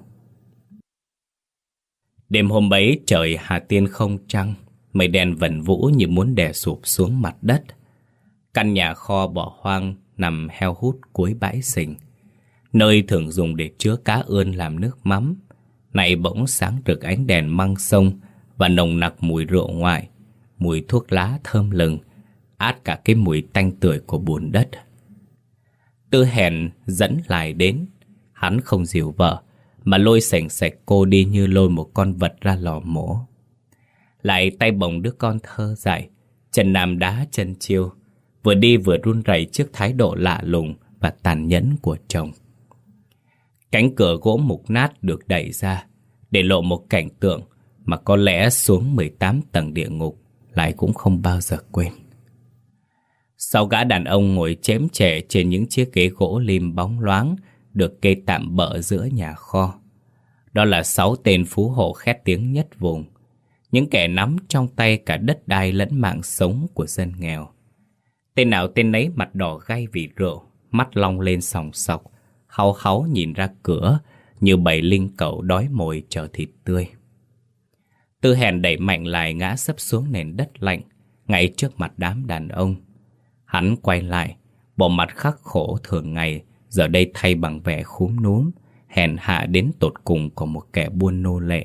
A: Đêm hôm ấy trời Hà Tiên không trăng, mây đen vần vũ như muốn đè sụp xuống mặt đất. Căn nhà kho bỏ hoang nằm heo hút cuối bãi sình, nơi thường dùng để chứa cá ươn làm nước mắm, nay bỗng sáng rực ánh đèn măng sông và nồng nặc mùi rượu ngoại, mùi thuốc lá thơm lừng, át cả cái mùi tanh tưởi của bùn đất. Tư Hèn dẫn lại đến, hắn không dìu vợ, mà lôi sành sạch cô đi như lôi một con vật ra lò mổ. Lại tay bồng đứa con thơ dại, chân nam đá chân chiêu, vừa đi vừa run rẩy trước thái độ lạ lùng và tàn nhẫn của chồng. Cánh cửa gỗ mục nát được đẩy ra, để lộ một cảnh tượng mà có lẽ xuống 18 tầng địa ngục lại cũng không bao giờ quên. Sáu gã đàn ông ngồi chém chệ trên những chiếc ghế gỗ lim bóng loáng được kê tạm bợ giữa nhà kho. Đó là 6 tên phú hộ khét tiếng nhất vùng, những kẻ nắm trong tay cả đất đai lẫn mạng sống của dân nghèo. Tên nào tên nấy mặt đỏ gay vì rượu, mắt long lên sòng sọc, hau háu nhìn ra cửa như bầy linh cẩu đói mồi chờ thịt tươi. Tư Hèn đẩy mạnh lại ngã sấp xuống nền đất lạnh ngay trước mặt đám đàn ông. Hắn quay lại, bộ mặt khắc khổ thường ngày giờ đây thay bằng vẻ khúm núm, hèn hạ đến tột cùng của một kẻ buôn nô lệ.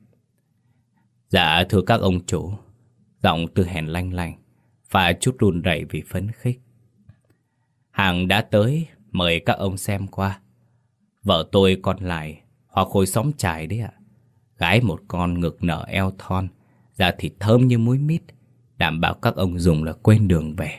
A: Dạ thưa các ông chủ. Giọng Tư Hèn lanh lành, và chút run rẩy vì phấn khích. Hàng đã tới, mời các ông xem qua. Vợ tôi còn lại, hoa khôi xóm chài đấy ạ. Gái một con, ngực nở eo thon, da thịt thơm như muối mít, đảm bảo các ông dùng là quên đường về.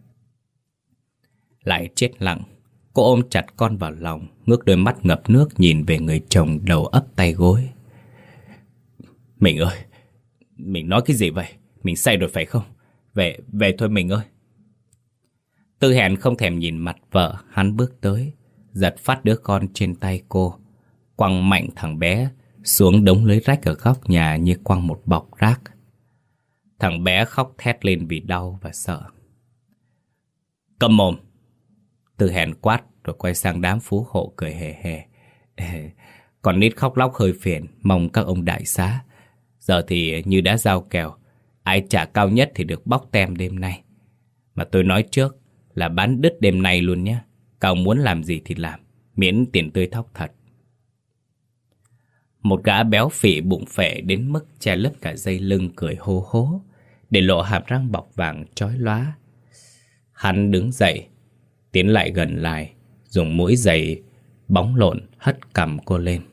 A: Lại chết lặng, cô ôm chặt con vào lòng, ngước đôi mắt ngập nước nhìn về người chồng đầu ấp tay gối. Mình ơi, mình nói cái gì vậy? Mình say rồi phải không? Về thôi mình ơi. Tư Hèn không thèm nhìn mặt vợ. Hắn bước tới, giật phát đứa con trên tay cô, quăng mạnh thằng bé xuống đống lưới rách ở góc nhà như quăng một bọc rác. Thằng bé khóc thét lên vì đau và sợ. Câm mồm! Tư Hèn quát rồi quay sang đám phú hộ cười hề hề. Còn nít khóc lóc hơi phiền, mong các ông đại xá. Giờ thì như đã giao kèo, ai trả cao nhất thì được bóc tem đêm nay. Mà tôi nói trước là bán đứt đêm nay luôn nhé. Cậu muốn làm gì thì làm, miễn tiền tươi thóc thật. Một gã béo phì bụng phệ đến mức che lấp cả dây lưng cười hô hố, để lộ hàm răng bọc vàng chói lóa. Hắn đứng dậy, tiến lại gần lại, dùng mũi giày bóng lộn hất cằm cô lên.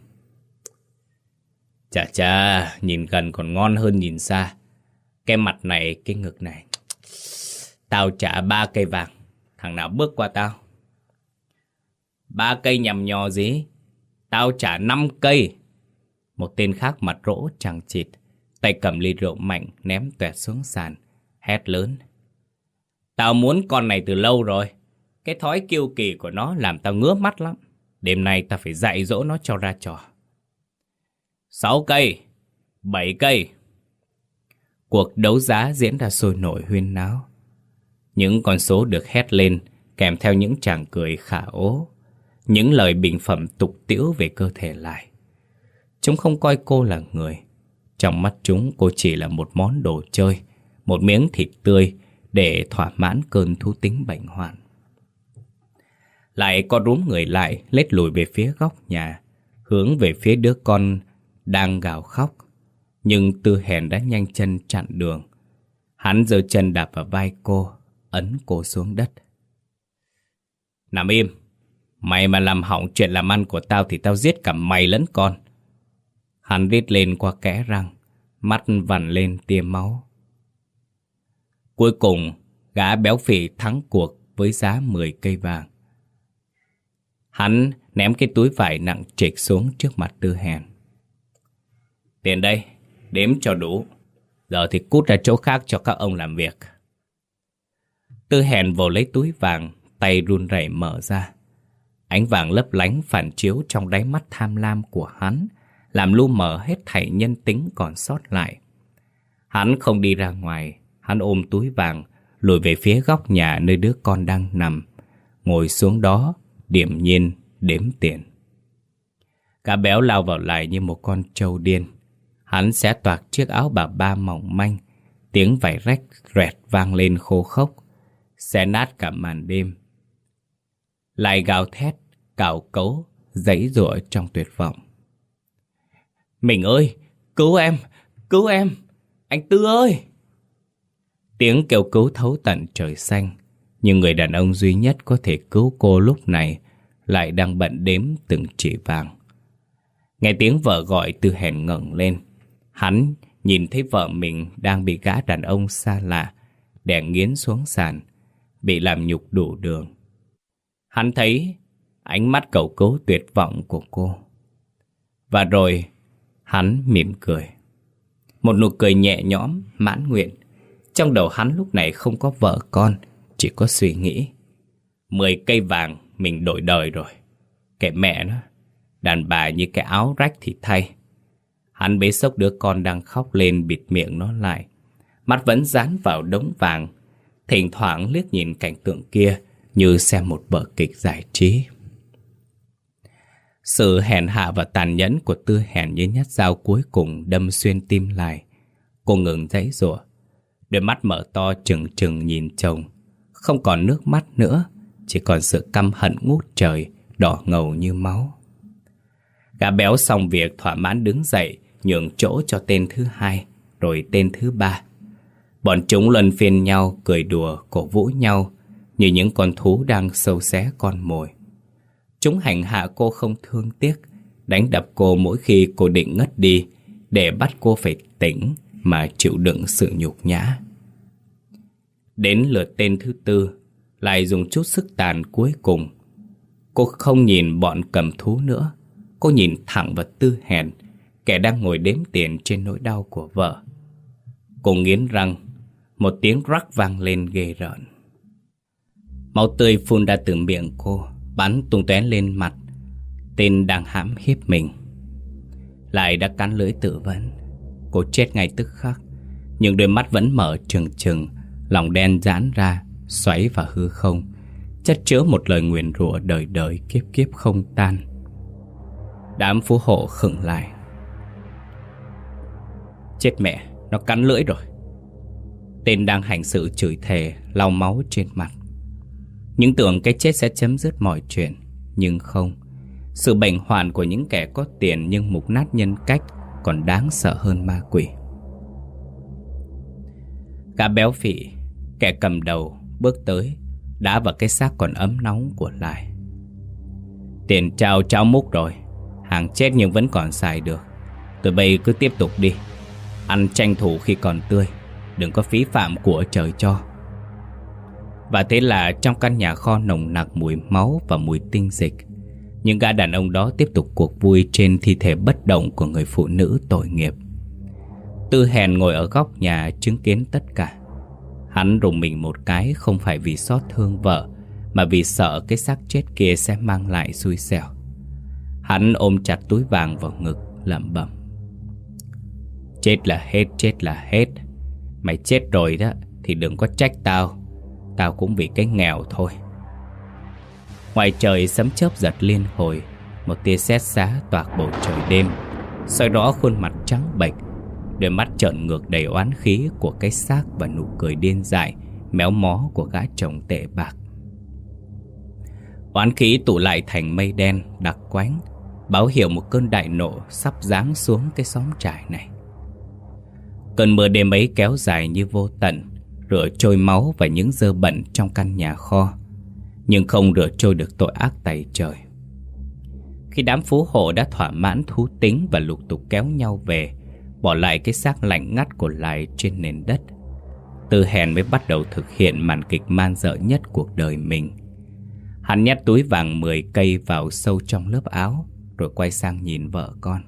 A: Chà chà, nhìn gần còn ngon hơn nhìn xa. Cái mặt này, cái ngực này. Tao trả 3 cây vàng, thằng nào bước qua tao. 3 cây nhằm nhò gì? Tao trả 5 cây. Một tên khác mặt rỗ chằng chịt, tay cầm ly rượu mạnh ném toẹt xuống sàn, hét lớn. Tao muốn con này từ lâu rồi. Cái thói kiêu kỳ của nó làm tao ngứa mắt lắm. Đêm nay tao phải dạy dỗ nó cho ra trò. 6 cây, 7 cây. Cuộc đấu giá diễn ra sôi nổi huyên náo. Những con số được hét lên kèm theo những tràng cười khả ố, những lời bình phẩm tục tĩu về cơ thể lại. Chúng không coi cô là người. Trong mắt chúng cô chỉ là một món đồ chơi, một miếng thịt tươi để thỏa mãn cơn thú tính bệnh hoạn. Lại có rúm người lại, lết lùi về phía góc nhà, hướng về phía đứa con đang gào khóc. Nhưng Tư Hèn đã nhanh chân chặn đường. Hắn giơ chân đạp vào vai cô, ấn cô xuống đất. Nằm im! Mày mà làm hỏng chuyện làm ăn của tao thì tao giết cả mày lẫn con. Hắn rít lên qua kẽ răng, mắt vằn lên tia máu. Cuối cùng, gã béo phì thắng cuộc với giá 10 cây vàng. Hắn ném cái túi vải nặng trịch xuống trước mặt Tư Hèn. Tiền đây, đếm cho đủ. Giờ thì cút ra chỗ khác cho các ông làm việc. Tư Hèn vồ lấy túi vàng, tay run rẩy mở ra. Ánh vàng lấp lánh phản chiếu trong đáy mắt tham lam của hắn, làm lu mờ hết thảy nhân tính còn sót lại. Hắn không đi ra ngoài. Hắn ôm túi vàng, lùi về phía góc nhà nơi đứa con đang nằm, ngồi xuống đó, điềm nhiên đếm tiền. Gã béo lao vào lại như một con trâu điên. Hắn xé toạc chiếc áo bà ba mỏng manh, tiếng vải rách rẹt vang lên khô khốc, xé nát cả màn đêm. Lại gào thét, cào cấu, giãy giụa trong tuyệt vọng. Mình ơi, cứu em, cứu em, anh Tư ơi! Tiếng kêu cứu thấu tận trời xanh, nhưng người đàn ông duy nhất có thể cứu cô lúc này lại đang bận đếm từng chỉ vàng. Nghe tiếng vợ gọi, Tư Hèn ngẩng lên. Hắn nhìn thấy vợ mình đang bị gã đàn ông xa lạ đè nghiến xuống sàn, bị làm nhục đủ đường. Hắn thấy ánh mắt cầu cứu tuyệt vọng của cô. Và rồi hắn mỉm cười. Một nụ cười nhẹ nhõm, mãn nguyện. Trong đầu hắn lúc này không có vợ con, chỉ có suy nghĩ. 10 cây vàng mình đổi đời rồi. Kệ mẹ nó, đàn bà như cái áo rách thì thay. Hắn bế xốc đứa con đang khóc lên, bịt miệng nó lại. Mắt vẫn dán vào đống vàng, thỉnh thoảng liếc nhìn cảnh tượng kia như xem một vở kịch giải trí. Sự hèn hạ và tàn nhẫn của Tư Hèn như nhát dao cuối cùng đâm xuyên tim lại. Cô ngừng giãy giụa, đôi mắt mở to trừng trừng nhìn chồng. Không còn nước mắt nữa, chỉ còn sự căm hận ngút trời, đỏ ngầu như máu. Gã béo xong việc thỏa mãn đứng dậy, nhường chỗ cho tên thứ hai, rồi tên thứ ba. Bọn chúng luân phiên nhau, cười đùa, cổ vũ nhau như những con thú đang sâu xé con mồi. Chúng hành hạ cô không thương tiếc, đánh đập cô mỗi khi cô định ngất đi, để bắt cô phải tỉnh mà chịu đựng sự nhục nhã. Đến lượt tên thứ tư, lại dùng chút sức tàn cuối cùng. Cô không nhìn bọn cầm thú nữa, cô nhìn thẳng vào Tư Hèn, kẻ đang ngồi đếm tiền trên nỗi đau của vợ. Cô nghiến răng, một tiếng rắc vang lên ghê rợn. Máu tươi phun ra từ miệng cô, bắn tung tóe lên mặt tên đang hãm hiếp mình. Lại đã cắn lưỡi tự vẫn. Cô chết ngay tức khắc, nhưng đôi mắt vẫn mở trừng trừng, lòng đen giãn ra, xoáy vào hư không, chất chứa một lời nguyền rủa đời đời kiếp kiếp không tan. Đám phú hộ khựng lại. Chết mẹ, nó cắn lưỡi rồi. Tên đang hành sự chửi thề, lau máu trên mặt. Những tưởng cái chết sẽ chấm dứt mọi chuyện, nhưng không. Sự bệnh hoạn của những kẻ có tiền nhưng mục nát nhân cách còn đáng sợ hơn ma quỷ. Gã béo phì, kẻ cầm đầu, bước tới, đá vào cái xác còn ấm nóng của Lai. Tiền trao cháu múc rồi, hàng chết nhưng vẫn còn xài được. Tụi bay cứ tiếp tục đi, ăn tranh thủ khi còn tươi, đừng có phí phạm của trời cho. Và thế là trong căn nhà kho nồng nặc mùi máu và mùi tinh dịch, những gã đàn ông đó tiếp tục cuộc vui trên thi thể bất động của người phụ nữ tội nghiệp. Tư Hèn ngồi ở góc nhà chứng kiến tất cả. Hắn rùng mình một cái, không phải vì xót thương vợ, mà vì sợ cái xác chết kia sẽ mang lại xui xẻo. Hắn ôm chặt túi vàng vào ngực, lẩm bẩm: chết là hết, chết là hết. Mày chết rồi đó thì đừng có trách tao, tao cũng vì cái nghèo thôi. Ngoài trời sấm chớp giật liên hồi, một tia sét giá toạc bầu trời đêm, soi rõ khuôn mặt trắng bệch, đôi mắt trợn ngược đầy oán khí của cái xác và nụ cười điên dại méo mó của gã chồng tệ bạc. Oán khí tụ lại thành mây đen đặc quánh, báo hiệu một cơn đại nộ sắp giáng xuống cái xóm trại này. Cơn mưa đêm ấy kéo dài như vô tận, rửa trôi máu và những dơ bẩn trong căn nhà kho, nhưng không rửa trôi được tội ác tày trời. Khi đám phú hộ đã thỏa mãn thú tính và lục tục kéo nhau về, bỏ lại cái xác lạnh ngắt của Lai trên nền đất, Tư Hèn mới bắt đầu thực hiện màn kịch man dợ nhất cuộc đời mình. Hắn nhét túi vàng 10 cây vào sâu trong lớp áo, rồi quay sang nhìn vợ con.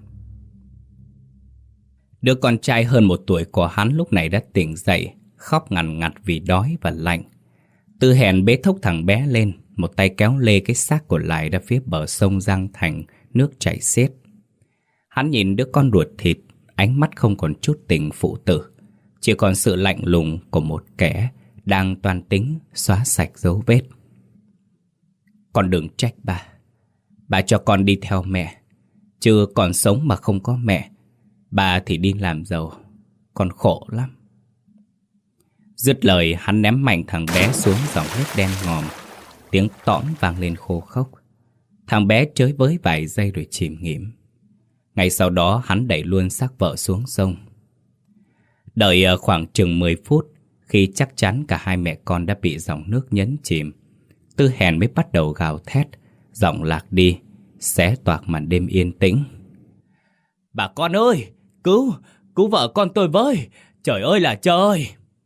A: Đứa con trai hơn 1 tuổi của hắn lúc này đã tỉnh dậy, khóc ngằn ngặt vì đói và lạnh. Tư Hèn bế thốc thằng bé lên, một tay kéo lê cái xác của Lai ra phía bờ sông Giang Thành, nước chảy xiết. Hắn nhìn đứa con ruột thịt, ánh mắt không còn chút tình phụ tử, chỉ còn sự lạnh lùng của một kẻ đang toan tính xóa sạch dấu vết. Con đừng trách bà cho con đi theo mẹ, chứ còn sống mà không có mẹ, bà thì đi làm giàu, con khổ lắm. Dứt lời, hắn ném mạnh thằng bé xuống dòng nước đen ngòm, tiếng tõm vang lên khô khốc. Thằng bé chới với vài giây rồi chìm nghỉm. Ngay sau đó hắn đẩy luôn xác vợ xuống sông. Đợi khoảng chừng 10 phút, khi chắc chắn cả hai mẹ con đã bị dòng nước nhấn chìm, Tư Hèn mới bắt đầu gào thét, giọng lạc đi, xé toạc màn đêm yên tĩnh. Bà con ơi, cứu vợ con tôi với, trời ơi là trời!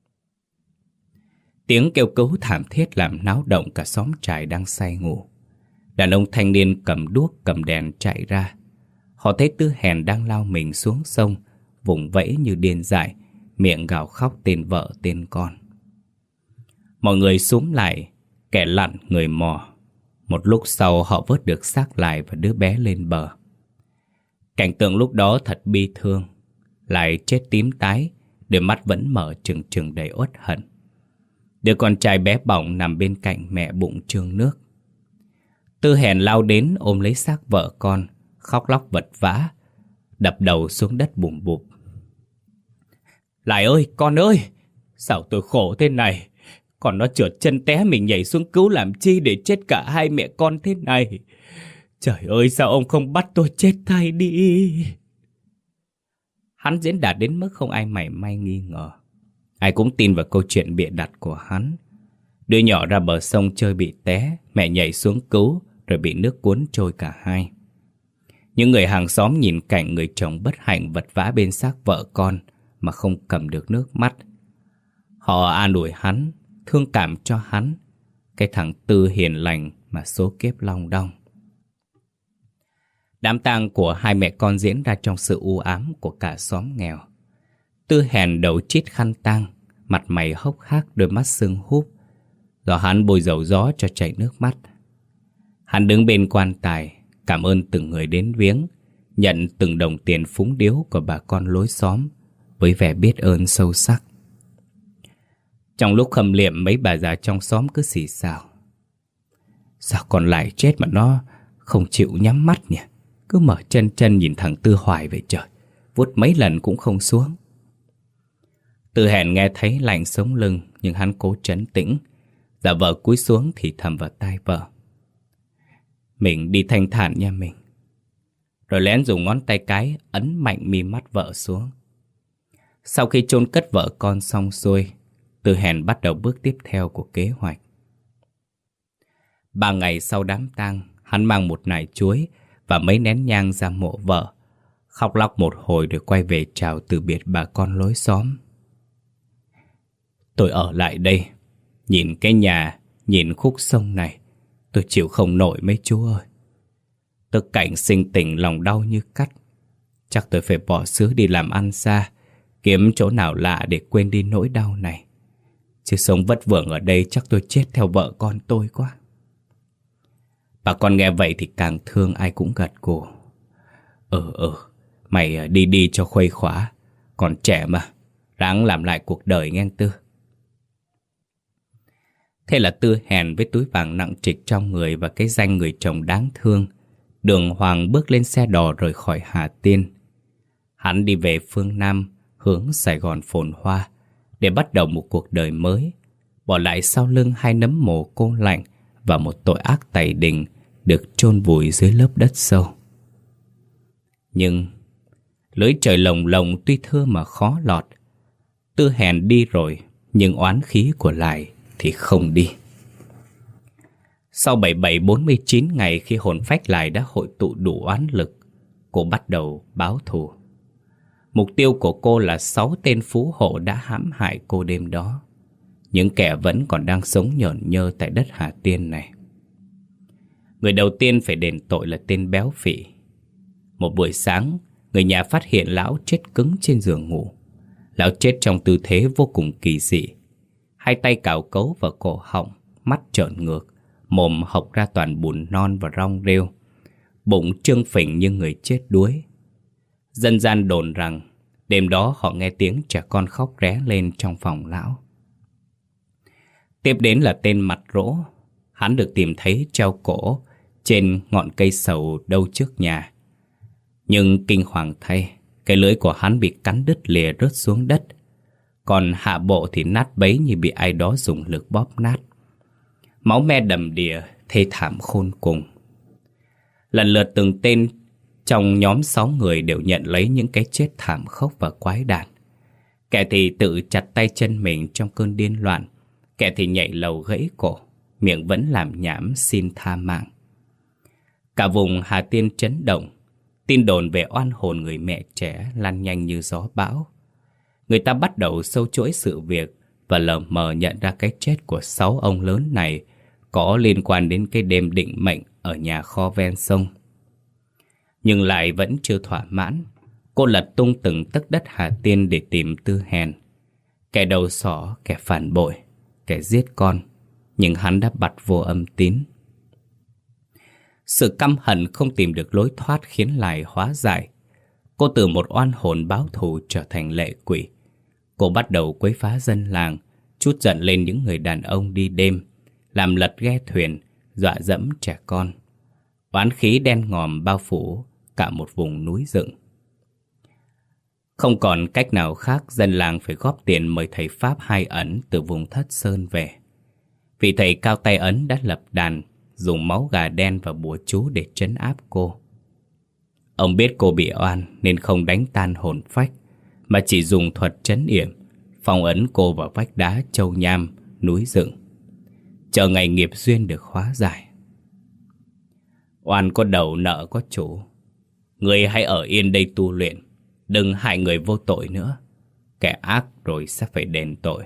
A: Tiếng kêu cứu thảm thiết làm náo động cả xóm trại đang say ngủ. Đàn ông thanh niên cầm đuốc cầm đèn chạy ra. Họ thấy Tư Hèn đang lao mình xuống sông, vùng vẫy như điên dại, miệng gào khóc tên vợ tên con. Mọi người xúm lại, kẻ lặn người mò. Một lúc sau họ vớt được xác Lai và đứa bé lên bờ. Cảnh tượng lúc đó thật bi thương. Lai chết tím tái, đôi mắt vẫn mở trừng trừng đầy uất hận. Đứa con trai bé bỏng nằm bên cạnh mẹ bụng trương nước. Tư Hèn lao đến ôm lấy xác vợ con, khóc lóc vật vã, đập đầu xuống đất bùm bụp. Lai ơi, con ơi, sao tôi khổ thế này? Còn nó trượt chân té mình nhảy xuống cứu làm chi để chết cả hai mẹ con thế này? Trời ơi, sao ông không bắt tôi chết thay đi? Hắn diễn đạt đến mức không ai mảy may nghi ngờ. Ai cũng tin vào câu chuyện bịa đặt của hắn. Đứa nhỏ ra bờ sông chơi bị té, mẹ nhảy xuống cứu, rồi bị nước cuốn trôi cả hai. Những người hàng xóm nhìn cảnh người chồng bất hạnh vật vã bên xác vợ con mà không cầm được nước mắt. Họ an ủi hắn, thương cảm cho hắn, cái thằng Tư hiền lành mà số kiếp long đong. Đám tang của hai mẹ con diễn ra trong sự u ám của cả xóm nghèo. Tư Hèn đầu chít khăn tang, mặt mày hốc hác, đôi mắt sưng húp, do hắn bôi dầu gió cho chảy nước mắt. Hắn đứng bên quan tài, cảm ơn từng người đến viếng, nhận từng đồng tiền phúng điếu của bà con lối xóm với vẻ biết ơn sâu sắc. Trong lúc khâm liệm, mấy bà già trong xóm cứ xì xào: sao con lại chết mà nó không chịu nhắm mắt nhỉ? Cứ mở chân chân nhìn thằng Tư hoài vậy trời, vuốt mấy lần cũng không xuống. Tư Hèn nghe thấy lạnh sống lưng, nhưng hắn cố trấn tĩnh. Giả vờ cúi xuống thì thầm vào tai vợ: mình đi thanh thản nha mình. Rồi lén dùng ngón tay cái ấn mạnh mi mắt vợ xuống. Sau khi chôn cất vợ con xong xuôi, Tư Hèn bắt đầu bước tiếp theo của kế hoạch. 3 ngày sau đám tang, hắn mang một nải chuối và mấy nén nhang ra mộ vợ, khóc lóc một hồi rồi quay về chào từ biệt bà con lối xóm. Tôi ở lại đây, nhìn cái nhà, nhìn khúc sông này, tôi chịu không nổi mấy chú ơi. Tôi cảnh sinh tình lòng đau như cắt. Chắc tôi phải bỏ xứ đi làm ăn xa, kiếm chỗ nào lạ để quên đi nỗi đau này. Chứ sống vất vưởng ở đây chắc tôi chết theo vợ con tôi quá. Bà con nghe vậy thì càng thương, ai cũng gật gù. Mày đi đi cho khuây khỏa, còn trẻ mà, ráng làm lại cuộc đời nghe Tư. Thế là Tư Hèn với túi vàng nặng trịch trong người và cái danh người chồng đáng thương, đường hoàng bước lên xe đò rời khỏi Hà Tiên. Hắn đi về phương Nam, hướng Sài Gòn phồn hoa, để bắt đầu một cuộc đời mới, bỏ lại sau lưng 2 nấm mồ cô lạnh và một tội ác tày đình được chôn vùi dưới lớp đất sâu. Nhưng lưới trời lồng lồng tuy thưa mà khó lọt. Tư Hèn đi rồi, nhưng oán khí của Lại thì không đi. Sau 47-49 ngày, khi hồn phách Lại đã hội tụ đủ oán lực, cô bắt đầu báo thù. Mục tiêu của cô là 6 tên phú hộ đã hãm hại cô đêm đó, những kẻ vẫn còn đang sống nhởn nhơ tại đất Hà Tiên này. Người đầu tiên phải đền tội là tên Béo Phỉ. Một buổi sáng, người nhà phát hiện lão chết cứng trên giường ngủ. Lão chết trong tư thế vô cùng kỳ dị. 2 tay cào cấu vào cổ họng, mắt trợn ngược, mồm hộc ra toàn bùn non và rong rêu, bụng trương phình như người chết đuối. Dân gian đồn rằng đêm đó họ nghe tiếng trẻ con khóc ré lên trong phòng lão. Tiếp đến là tên Mặt Rỗ. Hắn được tìm thấy treo cổ trên ngọn cây sầu đâu trước nhà. Nhưng kinh hoàng thay, cái lưỡi của hắn bị cắn đứt lìa rớt xuống đất, còn hạ bộ thì nát bấy như bị ai đó dùng lực bóp nát. Máu me đầm đìa, thê thảm khôn cùng. Lần lượt từng tên trong nhóm 6 người đều nhận lấy những cái chết thảm khốc và quái đản. Kẻ thì tự chặt tay chân mình trong cơn điên loạn, kẻ thì nhảy lầu gãy cổ, miệng vẫn làm nhảm xin tha mạng. Cả vùng Hà Tiên chấn động. Tin đồn về oan hồn người mẹ trẻ lan nhanh như gió bão. Người ta bắt đầu sâu chuỗi sự việc và lờ mờ nhận ra cái chết của 6 ông lớn này có liên quan đến cái đêm định mệnh ở nhà kho ven sông. Nhưng lại vẫn chưa thỏa mãn. Cô lật tung từng tấc đất Hà Tiên để tìm Tư Hèn, kẻ đầu sỏ, kẻ phản bội, kẻ giết con. Nhưng hắn đã bặt vô âm tín. Sự căm hận không tìm được lối thoát khiến Lại hóa giải. Cô từ một oan hồn báo thù trở thành lệ quỷ. Cô bắt đầu quấy phá dân làng, trút giận lên những người đàn ông đi đêm, làm lật ghe thuyền, dọa dẫm trẻ con. Oán khí đen ngòm bao phủ cả một vùng núi rừng. Không còn cách nào khác, dân làng phải góp tiền mời thầy Pháp Hai Ẩn từ vùng Thất Sơn về. Vị thầy cao tay Ấn đã lập đàn, dùng máu gà đen và bùa chú để trấn áp cô. Ông biết cô bị oan nên không đánh tan hồn phách, mà chỉ dùng thuật trấn yểm, phong ấn cô vào vách đá châu nham, núi rừng, chờ ngày nghiệp duyên được hóa giải. Oan có đầu nợ có chủ. Người hãy ở yên đây tu luyện, đừng hại người vô tội nữa. Kẻ ác rồi sẽ phải đền tội.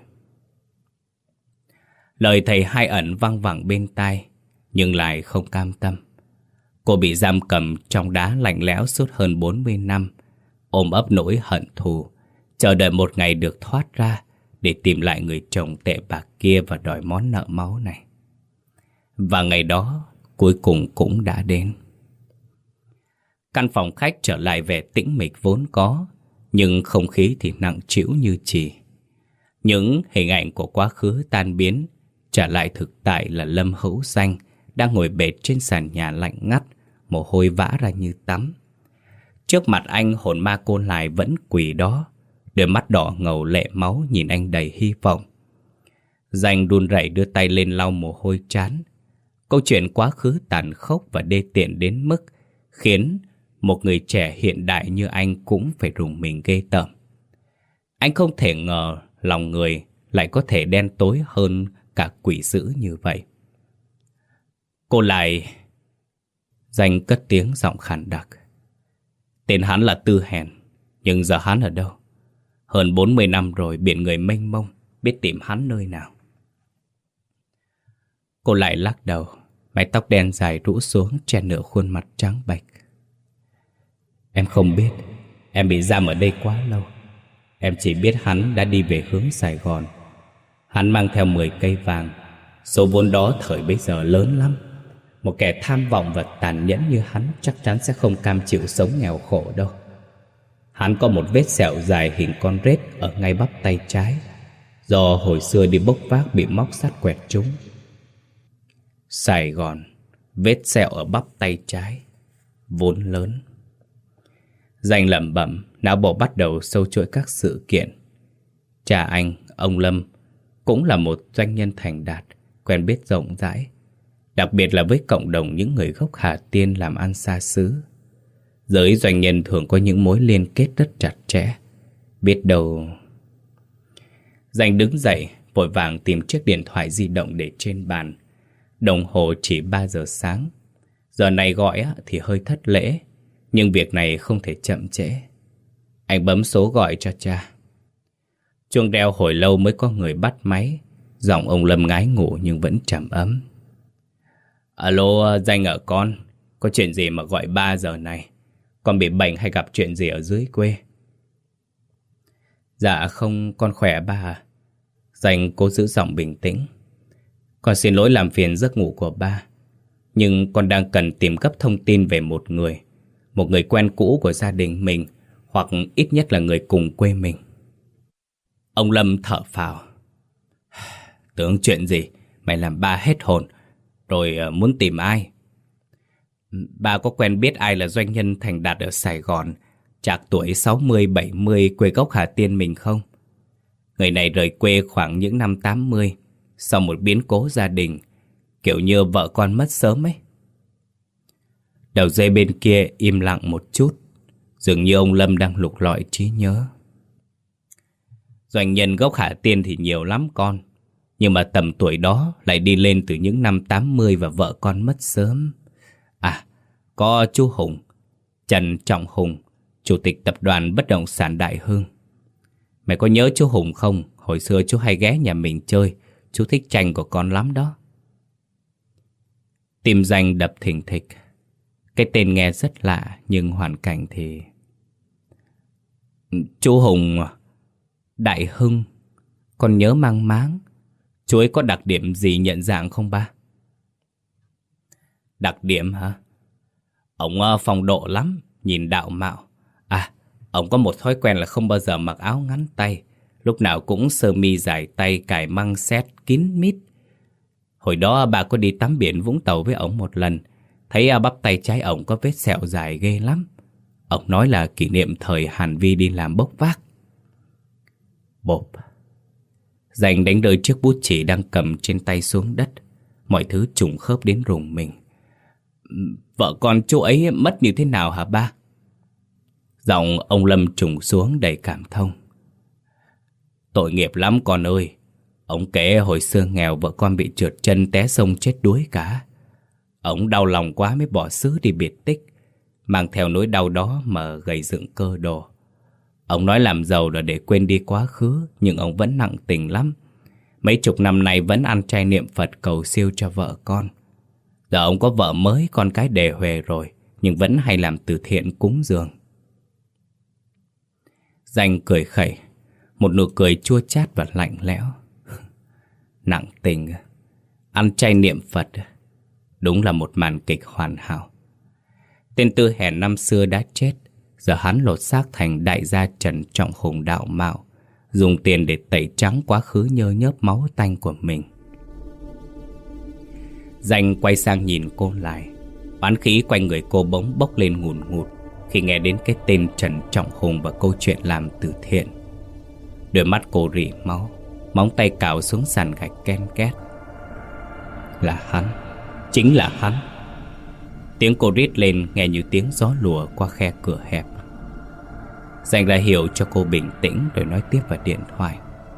A: Lời thầy Hai Ẩn văng vẳng bên tai, nhưng lại không cam tâm. Cô bị giam cầm trong đá lạnh lẽo suốt hơn 40 năm, ôm ấp nỗi hận thù, chờ đợi một ngày được thoát ra để tìm lại người chồng tệ bạc kia và đòi món nợ máu này. Và ngày đó cuối cùng cũng đã đến. Căn phòng khách trở lại vẻ tĩnh mịch vốn có, nhưng không khí thì nặng trĩu như chì. Những hình ảnh của quá khứ tan biến, trả lại thực tại là Lâm Hữu Danh đang ngồi bệt trên sàn nhà lạnh ngắt, mồ hôi vã ra như tắm. Trước mặt anh, hồn ma cô Lại vẫn quỳ đó, đôi mắt đỏ ngầu lệ máu nhìn anh đầy hy vọng. Danh run rẩy đưa tay lên lau mồ hôi trán. Câu chuyện quá khứ tàn khốc và đê tiện đến mức khiến một người trẻ hiện đại như anh cũng phải rùng mình ghê tởm. Anh không thể ngờ lòng người lại có thể đen tối hơn cả quỷ dữ như vậy. Cô Lại... Danh cất tiếng giọng khàn đặc. Tên hắn là Tư Hèn, nhưng giờ hắn ở đâu? Hơn 40 năm rồi, biển người mênh mông, biết tìm hắn nơi nào. Cô Lại lắc đầu, mái tóc đen dài rũ xuống che nửa khuôn mặt trắng bệch. Em không biết, em bị giam ở đây quá lâu. Em chỉ biết hắn đã đi về hướng Sài Gòn. Hắn mang theo 10 cây vàng. Số vốn đó thời bấy giờ lớn lắm. Một kẻ tham vọng và tàn nhẫn như hắn chắc chắn sẽ không cam chịu sống nghèo khổ đâu. Hắn có một vết sẹo dài hình con rết ở ngay bắp tay trái, do hồi xưa đi bốc vác bị móc sắt quẹt trúng. Sài Gòn, vết sẹo ở bắp tay trái, vốn lớn. Danh lẩm bẩm, não bộ bắt đầu sâu chuỗi các sự kiện. Cha anh, ông Lâm, cũng là một doanh nhân thành đạt, quen biết rộng rãi, đặc biệt là với cộng đồng những người gốc Hà Tiên làm ăn xa xứ. Giới doanh nhân thường có những mối liên kết rất chặt chẽ. Biết đâu... Danh đứng dậy, vội vàng tìm chiếc điện thoại di động để trên bàn. Đồng hồ chỉ 3 giờ sáng. Giờ này gọi thì hơi thất lễ, nhưng việc này không thể chậm trễ. Anh bấm số gọi cho cha. Chuông reo hồi lâu mới có người bắt máy. Giọng ông Lâm ngái ngủ nhưng vẫn trầm ấm. Alo, Danh ở con. Có chuyện gì mà gọi 3 giờ này? Con bị bệnh hay gặp chuyện gì ở dưới quê? Dạ không, con khỏe ba à. Danh cố giữ giọng bình tĩnh. Con xin lỗi làm phiền giấc ngủ của ba, nhưng con đang cần tìm gấp thông tin về một người quen cũ của gia đình mình, hoặc ít nhất là người cùng quê mình. Ông Lâm thở phào. Tưởng chuyện gì, mày làm ba hết hồn. Rồi muốn tìm ai? Ba có quen biết ai là doanh nhân thành đạt ở Sài Gòn, trạc tuổi 60-70, quê gốc Hà Tiên mình không? Người này rời quê khoảng những năm 80, sau một biến cố gia đình, kiểu như vợ con mất sớm ấy. Đầu dây bên kia im lặng một chút, dường như ông Lâm đang lục lọi trí nhớ. Doanh nhân gốc Hà Tiên thì nhiều lắm con, nhưng mà tầm tuổi đó lại đi lên từ những năm 80 và vợ con mất sớm. À, có chú Hùng, Trần Trọng Hùng, chủ tịch tập đoàn bất động sản Đại Hưng. Mày có nhớ chú Hùng không? Hồi xưa chú hay ghé nhà mình chơi, chú thích tranh của con lắm đó. Tim Danh đập thình thịch. Cái tên nghe rất lạ, nhưng hoàn cảnh thì... Chú Hùng... Đại Hưng... Con nhớ mang máng. Chú ấy có đặc điểm gì nhận dạng không ba? Đặc điểm hả? Ông phong độ lắm, nhìn đạo mạo. À, ông có một thói quen là không bao giờ mặc áo ngắn tay, lúc nào cũng sơ mi dài tay cài măng xét kín mít. Hồi đó bà có đi tắm biển Vũng Tàu với ông một lần, thấy bắp tay trái ông có vết sẹo dài ghê lắm. Ông nói là kỷ niệm thời Hàn Vi đi làm bốc vác. Bộp. Danh đánh rơi chiếc bút chì đang cầm trên tay xuống đất. Mọi thứ trùng khớp đến rùng mình. Vợ con chú ấy mất như thế nào hả ba? Giọng ông Lâm trùng xuống đầy cảm thông. Tội nghiệp lắm con ơi. Ông kể hồi xưa nghèo, vợ con bị trượt chân té sông chết đuối cả. Ông đau lòng quá mới bỏ xứ đi biệt tích, mang theo nỗi đau đó mà gầy dựng cơ đồ. Ông nói làm giàu là để quên đi quá khứ, nhưng ông vẫn nặng tình lắm. Mấy chục năm nay vẫn ăn chay niệm Phật cầu siêu cho vợ con. Giờ ông có vợ mới, con cái đề huề rồi, nhưng vẫn hay làm từ thiện cúng dường. Danh cười khẩy. Một nụ cười chua chát và lạnh lẽo. Nặng tình, ăn chay niệm Phật, đúng là một màn kịch hoàn hảo. Tên Tư Hèn năm xưa đã chết, giờ hắn lột xác thành đại gia Trần Trọng Hùng đạo mạo, dùng tiền để tẩy trắng quá khứ nhơ nhớp máu tanh của mình. Danh quay sang nhìn cô lại. Oán khí quanh người cô bỗng bốc lên ngùn ngụt khi nghe đến cái tên Trần Trọng Hùng và câu chuyện làm từ thiện. Đôi mắt cô rỉ máu, móng tay cào xuống sàn gạch ken két. Là hắn, chính là hắn. Tiếng cô rít lên nghe như tiếng gió lùa qua khe cửa hẹp. Danh ra hiệu cho cô bình tĩnh rồi nói tiếp vào điện thoại.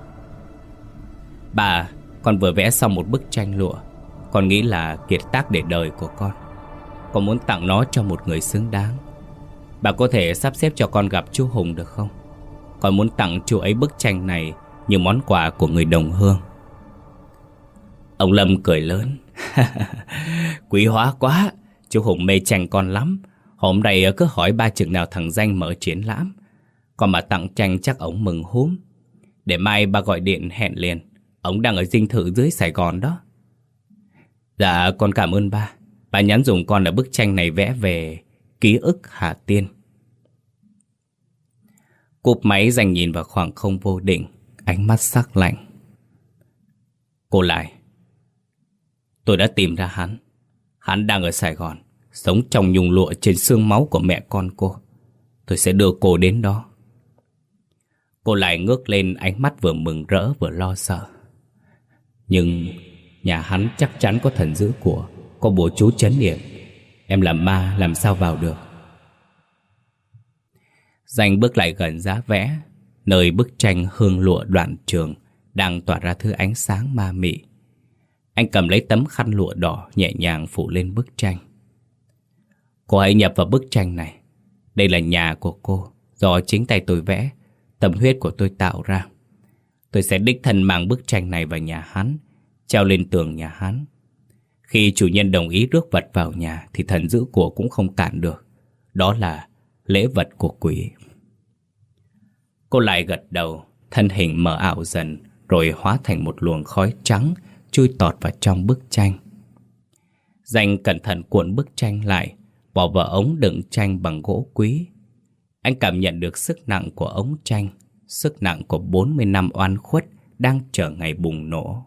A: Bà, con vừa vẽ xong một bức tranh lụa. Con nghĩ là kiệt tác để đời của con. Con muốn tặng nó cho một người xứng đáng. Bà có thể sắp xếp cho con gặp chú Hùng được không? Con muốn tặng chú ấy bức tranh này như món quà của người đồng hương. Ông Lâm cười lớn. Quý hóa quá. Chú Hùng mê tranh con lắm. Hôm nay cứ hỏi ba chừng nào thằng Danh mở triển lãm. Còn mà tặng tranh chắc ổng mừng húm. Để mai ba gọi điện hẹn liền. Ổng đang ở dinh thự dưới Sài Gòn đó. Dạ con cảm ơn ba. Ba nhắn dùng con là bức tranh này vẽ về ký ức Hà Tiên. Cúp máy Danh nhìn vào khoảng không vô định, ánh mắt sắc lạnh. Cô lại. Tôi đã tìm ra hắn. Hắn đang ở Sài Gòn, sống trong nhung lụa trên xương máu của mẹ con cô. Tôi sẽ đưa cô đến đó. Cô lại ngước lên, ánh mắt vừa mừng rỡ vừa lo sợ. Nhưng nhà hắn chắc chắn có thần giữ của, có bùa chú trấn yểm. Em làm ma làm sao vào được. Danh bước lại gần giá vẽ, nơi bức tranh hương lụa Đoạn Trường đang tỏa ra thứ ánh sáng ma mị. Anh cầm lấy tấm khăn lụa đỏ nhẹ nhàng phủ lên bức tranh. Cô hãy nhập vào bức tranh này. Đây là nhà của cô, do chính tay tôi vẽ, tâm huyết của tôi tạo ra. Tôi sẽ đích thân mang bức tranh này vào nhà hắn, treo lên tường nhà hắn. Khi chủ nhân đồng ý rước vật vào nhà thì thần giữ của cũng không cản được. Đó là lễ vật của quỷ. Cô lại gật đầu, thân hình mờ ảo dần, rồi hóa thành một luồng khói trắng chui tọt vào trong bức tranh. Danh cẩn thận cuộn bức tranh lại, bỏ vào ống đựng tranh bằng gỗ quý. Anh cảm nhận được sức nặng của ống tranh, sức nặng của 40 năm oan khuất đang chờ ngày bùng nổ.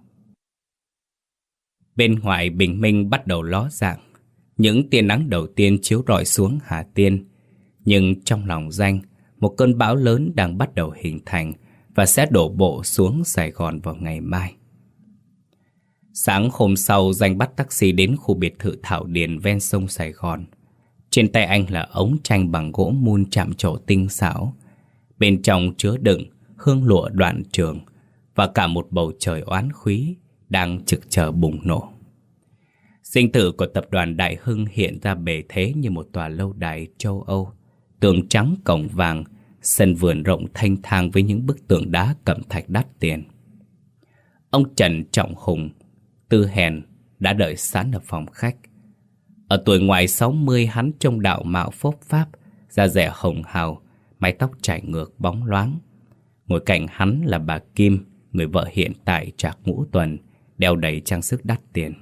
A: Bên ngoài bình minh bắt đầu ló dạng. Những tia nắng đầu tiên chiếu rọi xuống Hà Tiên. Nhưng trong lòng Danh, một cơn bão lớn đang bắt đầu hình thành và sẽ đổ bộ xuống Sài Gòn vào ngày mai. Sáng hôm sau, Danh bắt taxi đến khu biệt thự Thảo Điền ven sông Sài Gòn. Trên tay anh là ống tranh bằng gỗ mun chạm trổ tinh xảo. Bên trong chứa đựng hương lụa Đoạn Trường và cả một bầu trời oán khí đang trực chờ bùng nổ. Dinh thự của tập đoàn Đại Hưng hiện ra bề thế như một tòa lâu đài châu Âu, tường trắng cổng vàng, sân vườn rộng thanh thang với những bức tường đá cẩm thạch đắt tiền. Ông Trần Trọng Hùng, Tư Hèn, đã đợi sẵn ở phòng khách. Ở tuổi ngoài 60, hắn trông đạo mạo phốp pháp, da dẻ hồng hào, mái tóc chải ngược bóng loáng. Ngồi cạnh hắn là bà Kim, người vợ hiện tại Trạc Ngũ Tuần, đeo đầy trang sức đắt tiền.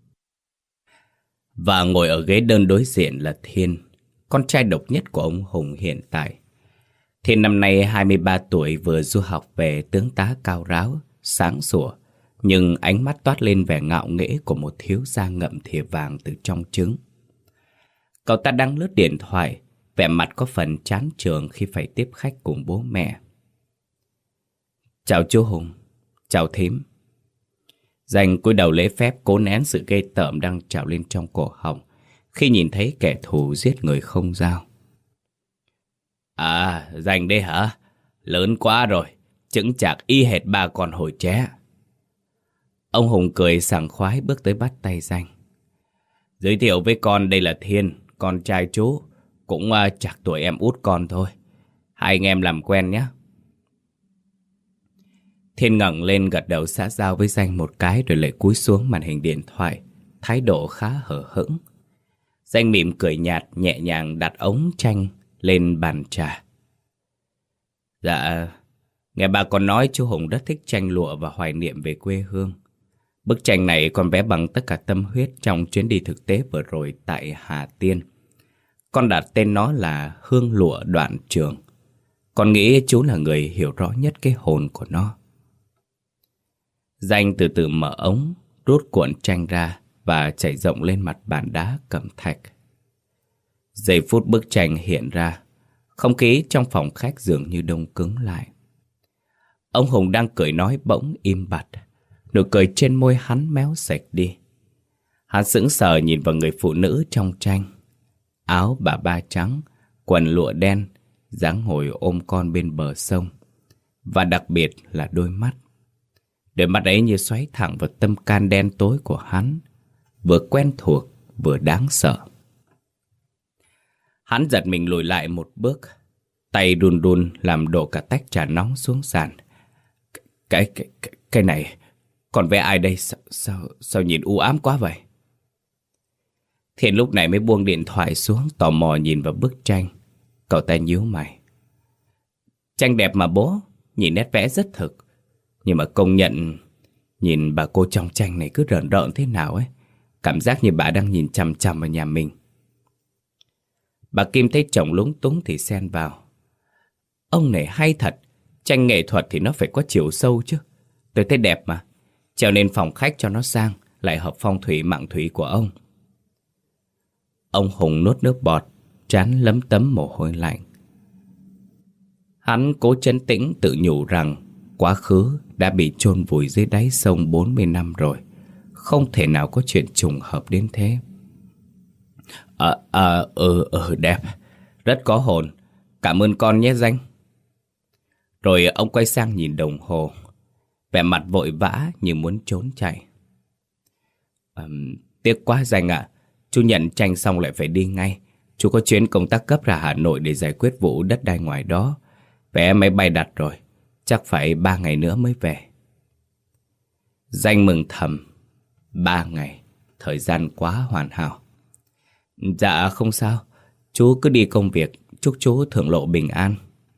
A: Và ngồi ở ghế đơn đối diện là Thiên, con trai độc nhất của ông Hùng hiện tại. Thiên năm nay 23 tuổi, vừa du học về, tướng tá cao ráo, sáng sủa, nhưng ánh mắt toát lên vẻ ngạo nghễ của một thiếu gia ngậm thìa vàng từ trong trứng. Cậu ta đang lướt điện thoại, vẻ mặt có phần chán chường khi phải tiếp khách cùng bố mẹ. Chào chú Hùng, chào thím. Danh cúi đầu lễ phép, cố nén sự ghê tởm đang trào lên trong cổ họng khi nhìn thấy kẻ thù giết người không dao. À, Danh đây hả? Lớn quá rồi, chững chạc y hệt ba con hồi trẻ. Ông Hùng cười sảng khoái bước tới bắt tay Danh. Giới thiệu với con, đây là Thiên, con trai chú, cũng chạc tuổi em út con thôi. Hai anh em làm quen nhé. Thiên ngẩng lên gật đầu xã giao với Danh một cái rồi lại cúi xuống màn hình điện thoại, thái độ khá hờ hững. Danh mỉm cười nhạt, nhẹ nhàng đặt ống tranh lên bàn trà. Dạ, Nghe bà còn nói chú Hùng rất thích tranh lụa và hoài niệm về quê hương. Bức tranh này con vẽ bằng tất cả tâm huyết trong chuyến đi thực tế vừa rồi tại Hà Tiên. Con đặt tên nó là Hương Lụa Đoạn Trường. Con nghĩ chú là người hiểu rõ nhất cái hồn của nó. Danh từ từ mở ống, rút cuộn tranh ra và chảy rộng lên mặt bàn đá cẩm thạch. Giây phút bức tranh hiện ra, không khí trong phòng khách dường như đông cứng lại. Ông Hùng đang cười nói bỗng im bặt. Nụ cười trên môi hắn méo sạch đi. Hắn sững sờ nhìn vào người phụ nữ trong tranh. Áo bà ba trắng, quần lụa đen, dáng ngồi ôm con bên bờ sông. Và đặc biệt là đôi mắt. Đôi mắt ấy như xoáy thẳng vào tâm can đen tối của hắn, vừa quen thuộc vừa đáng sợ. Hắn giật mình lùi lại một bước, tay run run làm đổ cả tách trà nóng xuống sàn. Cái này, còn vẽ ai đây? Sao nhìn u ám quá vậy? Thiện lúc này mới buông điện thoại xuống, tò mò nhìn vào bức tranh. Cậu ta nhíu mày. Tranh đẹp mà bố, nhìn nét vẽ rất thực. Nhưng mà công nhận, nhìn bà cô trong tranh này cứ rợn rợn thế nào ấy. Cảm giác như bà đang nhìn chằm chằm vào nhà mình. Bà Kim thấy chồng lúng túng thì xen vào. Ông này hay thật, tranh nghệ thuật thì nó phải có chiều sâu chứ. Tôi thấy đẹp mà, treo lên phòng khách cho nó sang, lại hợp phong thủy mạng thủy của ông. Ông Hùng nuốt nước bọt, trán lấm tấm mồ hôi lạnh. Hắn cố trấn tĩnh tự nhủ rằng quá khứ đã bị chôn vùi dưới đáy sông 40 năm rồi. Không thể nào có chuyện trùng hợp đến thế. Đẹp, rất có hồn. Cảm ơn con nhé Danh. Rồi ông quay sang nhìn đồng hồ, vẻ mặt vội vã như muốn trốn chạy. Tiếc quá Danh ạ. Chú nhận tranh xong lại phải đi ngay. Chú có chuyến công tác cấp ra Hà Nội để giải quyết vụ đất đai ngoài đó. Vé máy bay đặt rồi, chắc phải 3 ngày nữa mới về. Danh mừng thầm. 3 ngày, thời gian quá hoàn hảo. Dạ không sao, chú cứ đi công việc. Chúc chú thượng lộ bình an.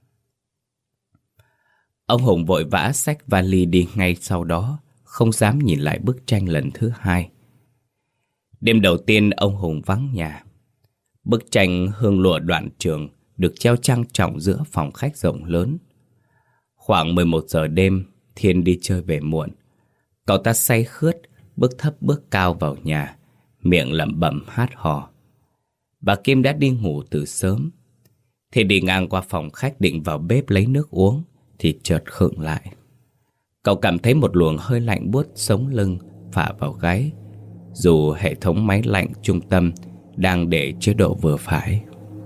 A: Ông Hùng vội vã xách vali đi ngay sau đó, không dám nhìn lại bức tranh lần thứ hai. Đêm đầu tiên ông Hùng vắng nhà. Bức tranh Hương Lụa Đoạn Trường được treo trang trọng giữa phòng khách rộng lớn. Khoảng 11 giờ đêm, Thiên đi chơi về muộn. Cậu ta say khướt, bước thấp bước cao vào nhà, miệng lẩm bẩm hát hò. Bà Kim đã đi ngủ từ sớm. Thiên đi ngang qua phòng khách định vào bếp lấy nước uống thì chợt khựng lại. Cậu cảm thấy một luồng hơi lạnh buốt sống lưng phả vào gáy, dù hệ thống máy lạnh trung tâm đang để chế độ vừa phải.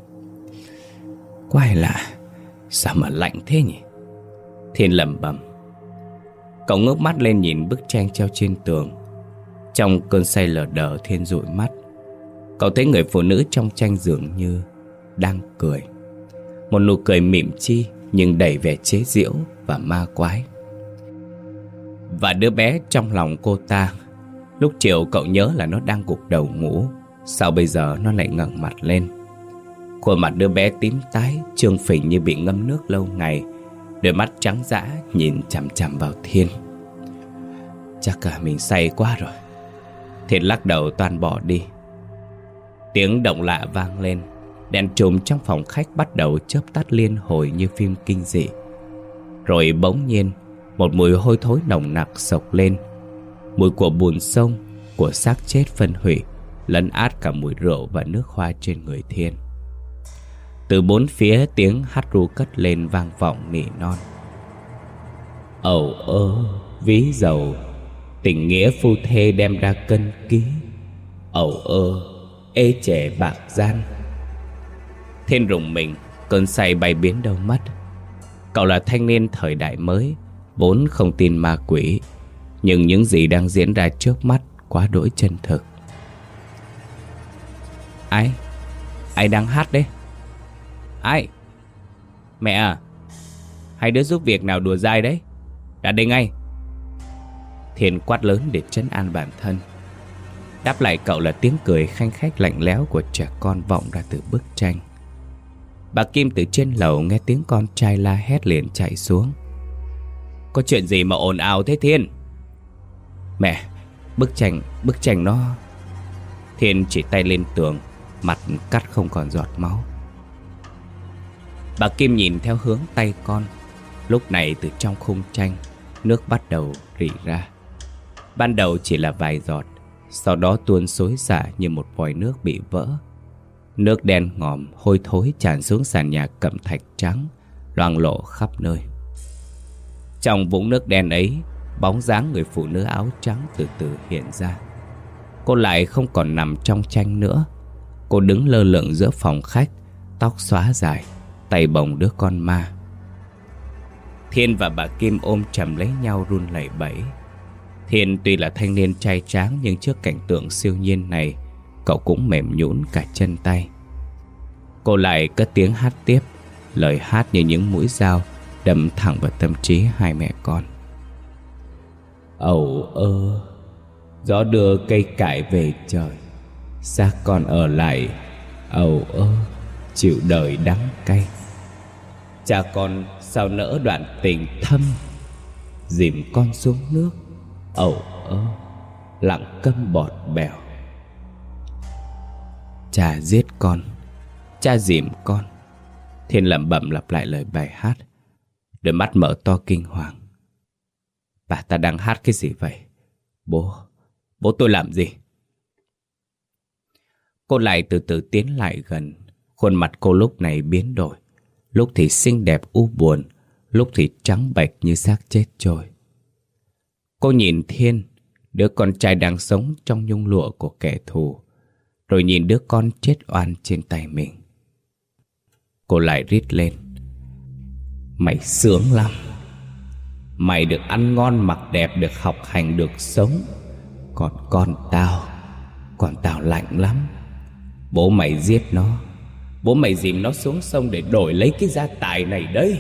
A: Quái lạ, sao mà lạnh thế nhỉ? Thiên lẩm bẩm. Cậu ngước mắt lên nhìn bức tranh treo trên tường. Trong cơn say lờ đờ, Thiên dụi mắt. Cậu thấy người phụ nữ trong tranh dường như đang cười. Một nụ cười mỉm chi nhưng đầy vẻ chế giễu và ma quái. Và đứa bé trong lòng cô ta, lúc chiều cậu nhớ là nó đang gục đầu ngủ. Sao bây giờ nó lại ngẩng mặt lên? Khuôn mặt đứa bé tím tái, trương phình như bị ngâm nước lâu ngày. Đôi mắt trắng dã nhìn chằm chằm vào Thiên. Chắc cả mình say quá rồi. Thiên lắc đầu toan bỏ đi. Tiếng động lạ vang lên. Đèn trùm trong phòng khách bắt đầu chớp tắt liên hồi như phim kinh dị. Rồi bỗng nhiên, một mùi hôi thối nồng nặc xộc lên. Mùi của bùn sông, của xác chết phân hủy, lấn át cả mùi rượu và nước hoa trên người Thiên. Từ bốn phía tiếng hát ru cất lên vang vọng nỉ non. Ầu ơ, ví dầu, tình nghĩa phu thê đem ra cân ký. Ầu ơ, ê chề bạc gian. Thiên rùng mình, cơn say bay biến đâu mất. Cậu là thanh niên thời đại mới, vốn không tin ma quỷ, nhưng những gì đang diễn ra trước mắt quá đỗi chân thực. Ai đang hát đấy? Ai? Mẹ à? Hai đứa giúp việc nào đùa dai đấy? Ra đây ngay. Thiên quát lớn để trấn an bản thân. Đáp lại cậu là tiếng cười khanh khách lạnh lẽo của trẻ con vọng ra từ bức tranh. Bà Kim từ trên lầu nghe tiếng con trai la hét liền chạy xuống. Có chuyện gì mà ồn ào thế Thiên? Mẹ, bức tranh nó... Thiên chỉ tay lên tường, mặt cắt không còn giọt máu. Bà Kim nhìn theo hướng tay con. Lúc này từ trong khung tranh, nước bắt đầu rỉ ra. Ban đầu chỉ là vài giọt, sau đó tuôn xối xả như một vòi nước bị vỡ. Nước đen ngòm hôi thối tràn xuống sàn nhà cẩm thạch trắng, loang lổ khắp nơi. Trong vũng nước đen ấy, bóng dáng người phụ nữ áo trắng từ từ hiện ra. Cô lại không còn nằm trong tranh nữa. Cô đứng lơ lửng giữa phòng khách, tóc xóa dài, tay bồng đứa con ma. Thiên và bà Kim ôm chầm lấy nhau run lẩy bẩy. Thiên tuy là thanh niên trai tráng, nhưng trước cảnh tượng siêu nhiên này, cậu cũng mềm nhũn cả chân tay. Cô lại cất tiếng hát tiếp, lời hát như những mũi dao đâm thẳng vào tâm trí hai mẹ con. Ầu ơ, gió đưa cây cải về trời, xác con ở lại. Ầu ơ, chịu đời đắng cay. Cha con sao nỡ đoạn tình thâm, dìm con xuống nước. Ầu ơ, lặng câm bọt bèo. Cha giết con, cha dìm con. Thiên lẩm bẩm lặp lại lời bài hát, đôi mắt mở to kinh hoàng. Bà ta đang hát cái gì vậy? Bố tôi làm gì? Cô lại từ từ tiến lại gần. Khuôn mặt cô lúc này biến đổi, lúc thì xinh đẹp u buồn, lúc thì trắng bệch như xác chết trôi. Cô nhìn Thiên, đứa con trai đang sống trong nhung lụa của kẻ thù, rồi nhìn đứa con chết oan trên tay mình. Cô lại rít lên. Mày sướng lắm. Mày được ăn ngon mặc đẹp, được học hành, được sống. Còn con tao lạnh lắm. Bố mày giết nó, bố mày dìm nó xuống sông để đổi lấy cái gia tài này đấy.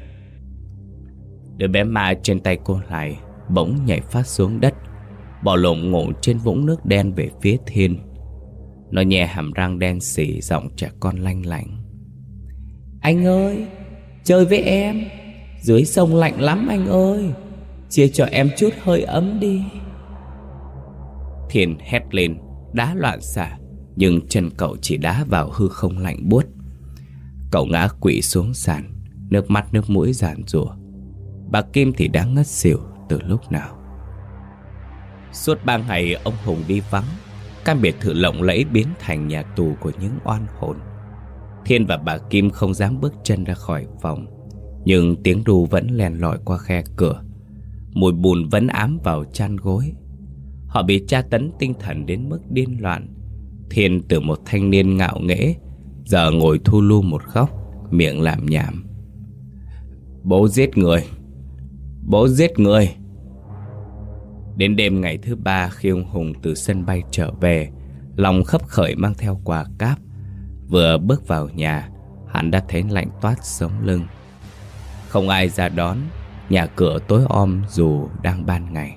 A: Đứa bé ma trên tay cô lại bỗng nhảy phát xuống đất, bò lổm ngổm trên vũng nước đen về phía Thiên. Nó nhè hàm răng đen sì, giọng trẻ con lanh lảnh. Anh ơi, chơi với em. Dưới sông lạnh lắm anh ơi, chia cho em chút hơi ấm đi. Thiên hét lên, đá loạn xạ, nhưng chân cậu chỉ đá vào hư không lạnh buốt. Cậu ngã quỵ xuống sàn, nước mắt nước mũi giàn giụa. Bà Kim thì đã ngất xỉu từ lúc nào. Suốt 3 ngày ông Hùng đi vắng, căn biệt thự lộng lẫy biến thành nhà tù của những oan hồn. Thiên và bà Kim không dám bước chân ra khỏi phòng, nhưng tiếng ru vẫn len lỏi qua khe cửa. Mùi bùn vẫn ám vào chăn gối. Họ bị tra tấn tinh thần đến mức điên loạn. Thiên từ một thanh niên ngạo nghễ giờ ngồi thu lu một góc, miệng làm nhảm. Bố giết người, bố giết người. Đến đêm ngày thứ 3, khi ông Hùng từ sân bay trở về, lòng khấp khởi mang theo quà cáp, vừa bước vào nhà, hắn đã thấy lạnh toát sống lưng. Không ai ra đón, nhà cửa tối om dù đang ban ngày.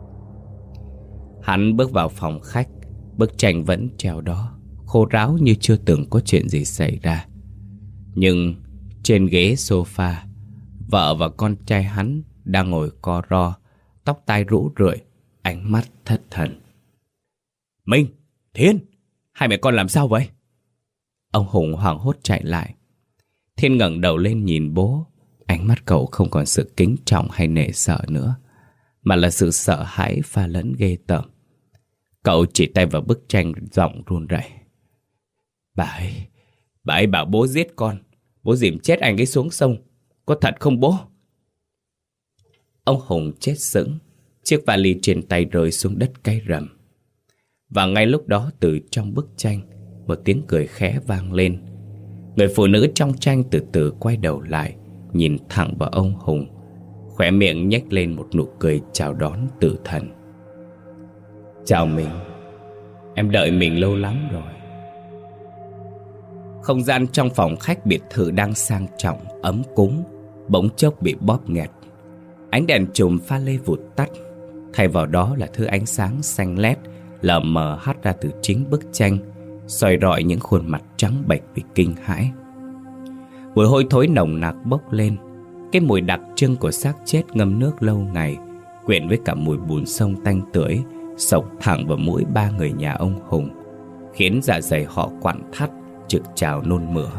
A: Hắn bước vào phòng khách, bức tranh vẫn treo đó, khô ráo như chưa từng có chuyện gì xảy ra. Nhưng trên ghế sofa, vợ và con trai hắn đang ngồi co ro, tóc tai rũ rượi, ánh mắt thất thần. Minh, Thiên, hai mẹ con làm sao vậy? Ông Hùng hoảng hốt chạy lại. Thiên ngẩng đầu lên nhìn bố. Ánh mắt cậu không còn sự kính trọng hay nể sợ nữa, mà là sự sợ hãi pha lẫn ghê tởm. Cậu chỉ tay vào bức tranh, giọng run rẩy. Bà ấy bảo bố giết con, bố dìm chết anh ấy xuống sông. Có thật không bố? Ông Hùng chết sững, chiếc vali trên tay rơi xuống đất cay rầm. Và ngay lúc đó, từ trong bức tranh, một tiếng cười khẽ vang lên. Người phụ nữ trong tranh từ từ quay đầu lại, nhìn thẳng vào ông Hùng, khóe miệng nhếch lên một nụ cười chào đón tử thần. Chào mình, em đợi mình lâu lắm rồi. Không gian trong phòng khách biệt thự đang sang trọng, ấm cúng, bỗng chốc bị bóp nghẹt. Ánh đèn chùm pha lê vụt tắt, thay vào đó là thứ ánh sáng xanh lét lờ mờ hắt ra từ chính bức tranh, soi rọi những khuôn mặt trắng bệch vì kinh hãi. Mùi hôi thối nồng nặc bốc lên. Cái mùi đặc trưng của xác chết ngâm nước lâu ngày, quyện với cả mùi bùn sông tanh tưởi, xộc thẳng vào mũi ba người nhà ông Hùng, khiến dạ dày họ quặn thắt, trực trào nôn mửa.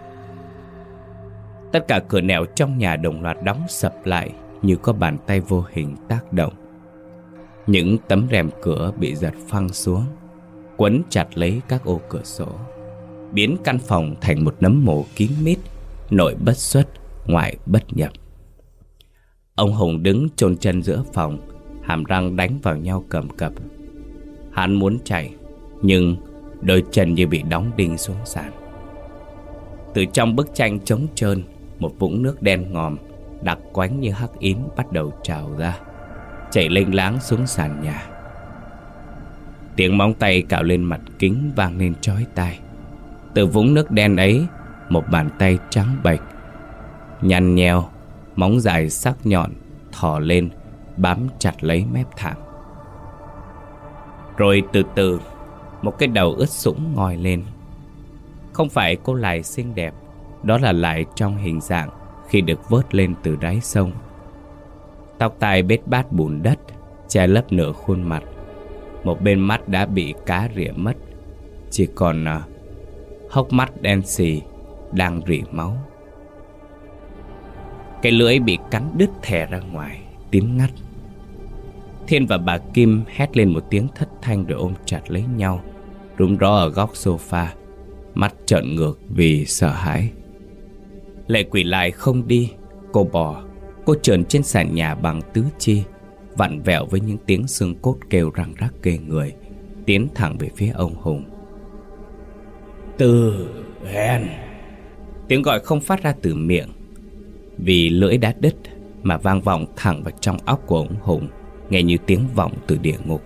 A: Tất cả cửa nẻo trong nhà đồng loạt đóng sập lại như có bàn tay vô hình tác động. Những tấm rèm cửa bị giật phăng xuống, quấn chặt lấy các ô cửa sổ, biến căn phòng thành một nấm mồ kín mít, nội bất xuất, ngoại bất nhập. Ông Hùng đứng chôn chân giữa phòng, hàm răng đánh vào nhau cầm cập. Hắn muốn chạy, nhưng đôi chân như bị đóng đinh xuống sàn. Từ trong bức tranh trống trơn, một vũng nước đen ngòm, đặc quánh như hắc yến bắt đầu trào ra, chảy lênh láng xuống sàn nhà. Tiếng móng tay cạo lên mặt kính vang lên chói tai. Từ vũng nước đen ấy, một bàn tay trắng bệch, nhăn nheo, móng dài sắc nhọn thò lên, bám chặt lấy mép thảm. Rồi từ từ, một cái đầu ướt sũng ngoi lên. Không phải cô Lại xinh đẹp, đó là Lại trong hình dạng khi được vớt lên từ đáy sông. Tóc tai bết bát bùn đất, che lấp nửa khuôn mặt. Một bên mắt đã bị cá rỉa mất, chỉ còn hốc mắt đen xì đang rỉ máu. Cái lưỡi bị cắn đứt thè ra ngoài, tím ngắt. Thiên và bà Kim hét lên một tiếng thất thanh rồi ôm chặt lấy nhau, rúm ró ở góc sofa, mắt trợn ngược vì sợ hãi. Lệ Quỷ Lại không đi. Cô bò, cô trườn trên sàn nhà bằng tứ chi, vặn vẹo với những tiếng xương cốt kêu răng rắc ghê người, tiến thẳng về phía ông Hùng. Từ hèn. Tiếng gọi không phát ra từ miệng, vì lưỡi đã đứt, mà vang vọng thẳng vào trong óc của ông Hùng, nghe như tiếng vọng từ địa ngục.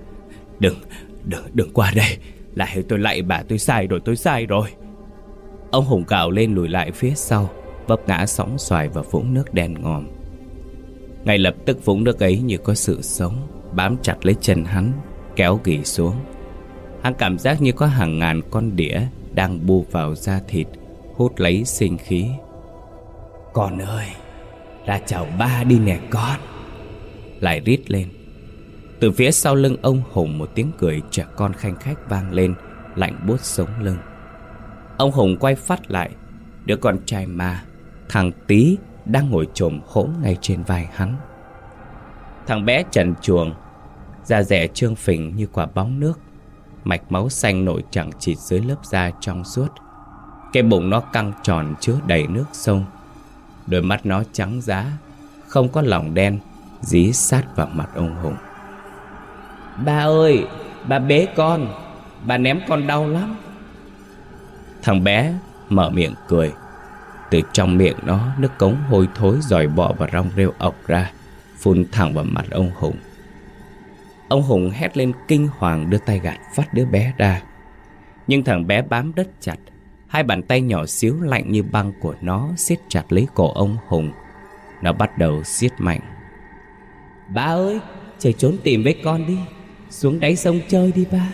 A: Đừng qua đây. Lại tôi lạy bà, tôi sai rồi. Ông Hùng gào lên lùi lại phía sau, vấp ngã sóng xoài vào vũng nước đen ngòm. Ngay lập tức vũng nước ấy như có sự sống, bám chặt lấy chân hắn, kéo ghì xuống. Hắn cảm giác như có hàng ngàn con đĩa đang bu vào da thịt, hút lấy sinh khí. Con ơi, ra chào ba đi nè con. Lại rít lên. Từ phía sau lưng ông Hùng, một tiếng cười trẻ con khanh khách vang lên, lạnh buốt sống lưng. Ông Hùng quay phắt lại, đứa con trai ma, thằng Tí, đang ngồi chồm hổm ngay trên vai hắn. Thằng bé trần truồng, da dẻ trương phình như quả bóng nước, mạch máu xanh nổi chằng chịt dưới lớp da trong suốt. Cái bụng nó căng tròn chứa đầy nước sông. Đôi mắt nó trắng giá, không có lòng đen, dí sát vào mặt ông Hùng. Ba ơi, ba bế con, ba ném con đau lắm. Thằng bé mở miệng cười. Từ trong miệng nó, nước cống hôi thối dòi bọ và rong rêu ọc ra, phun thẳng vào mặt ông Hùng. Ông Hùng hét lên kinh hoàng, đưa tay gạt phát đứa bé ra. Nhưng thằng bé bám đất chặt. Hai bàn tay nhỏ xíu lạnh như băng của nó siết chặt lấy cổ ông Hùng. Nó bắt đầu siết mạnh. Ba ơi, chạy trốn tìm với con đi, xuống đáy sông chơi đi ba.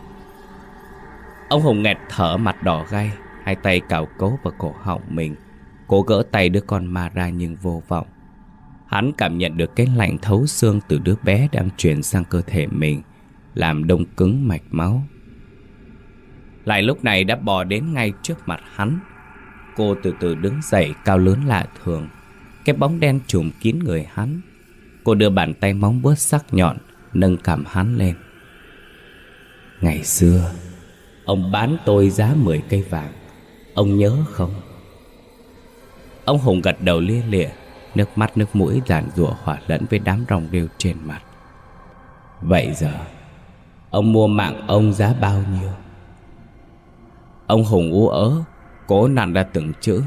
A: Ông Hùng nghẹt thở, mặt đỏ gay, hai tay cào cấu vào cổ họng mình, cố gỡ tay đứa con ma ra nhưng vô vọng. Hắn cảm nhận được cái lạnh thấu xương từ đứa bé đang truyền sang cơ thể mình, làm đông cứng mạch máu. Lại lúc này đã bò đến ngay trước mặt hắn. Cô từ từ đứng dậy, cao lớn lạ thường, cái bóng đen trùm kín người hắn. Cô đưa bàn tay móng vuốt sắc nhọn nâng cằm hắn lên. Ngày xưa ông bán tôi giá 10 cây vàng, ông nhớ không? Ông Hùng gật đầu lia lịa, nước mắt nước mũi giàn giụa hòa lẫn với đám rong rêu trên mặt. Vậy giờ ông mua mạng ông giá bao nhiêu? Ông Hùng ú ớ, cố nặn ra từng chữ.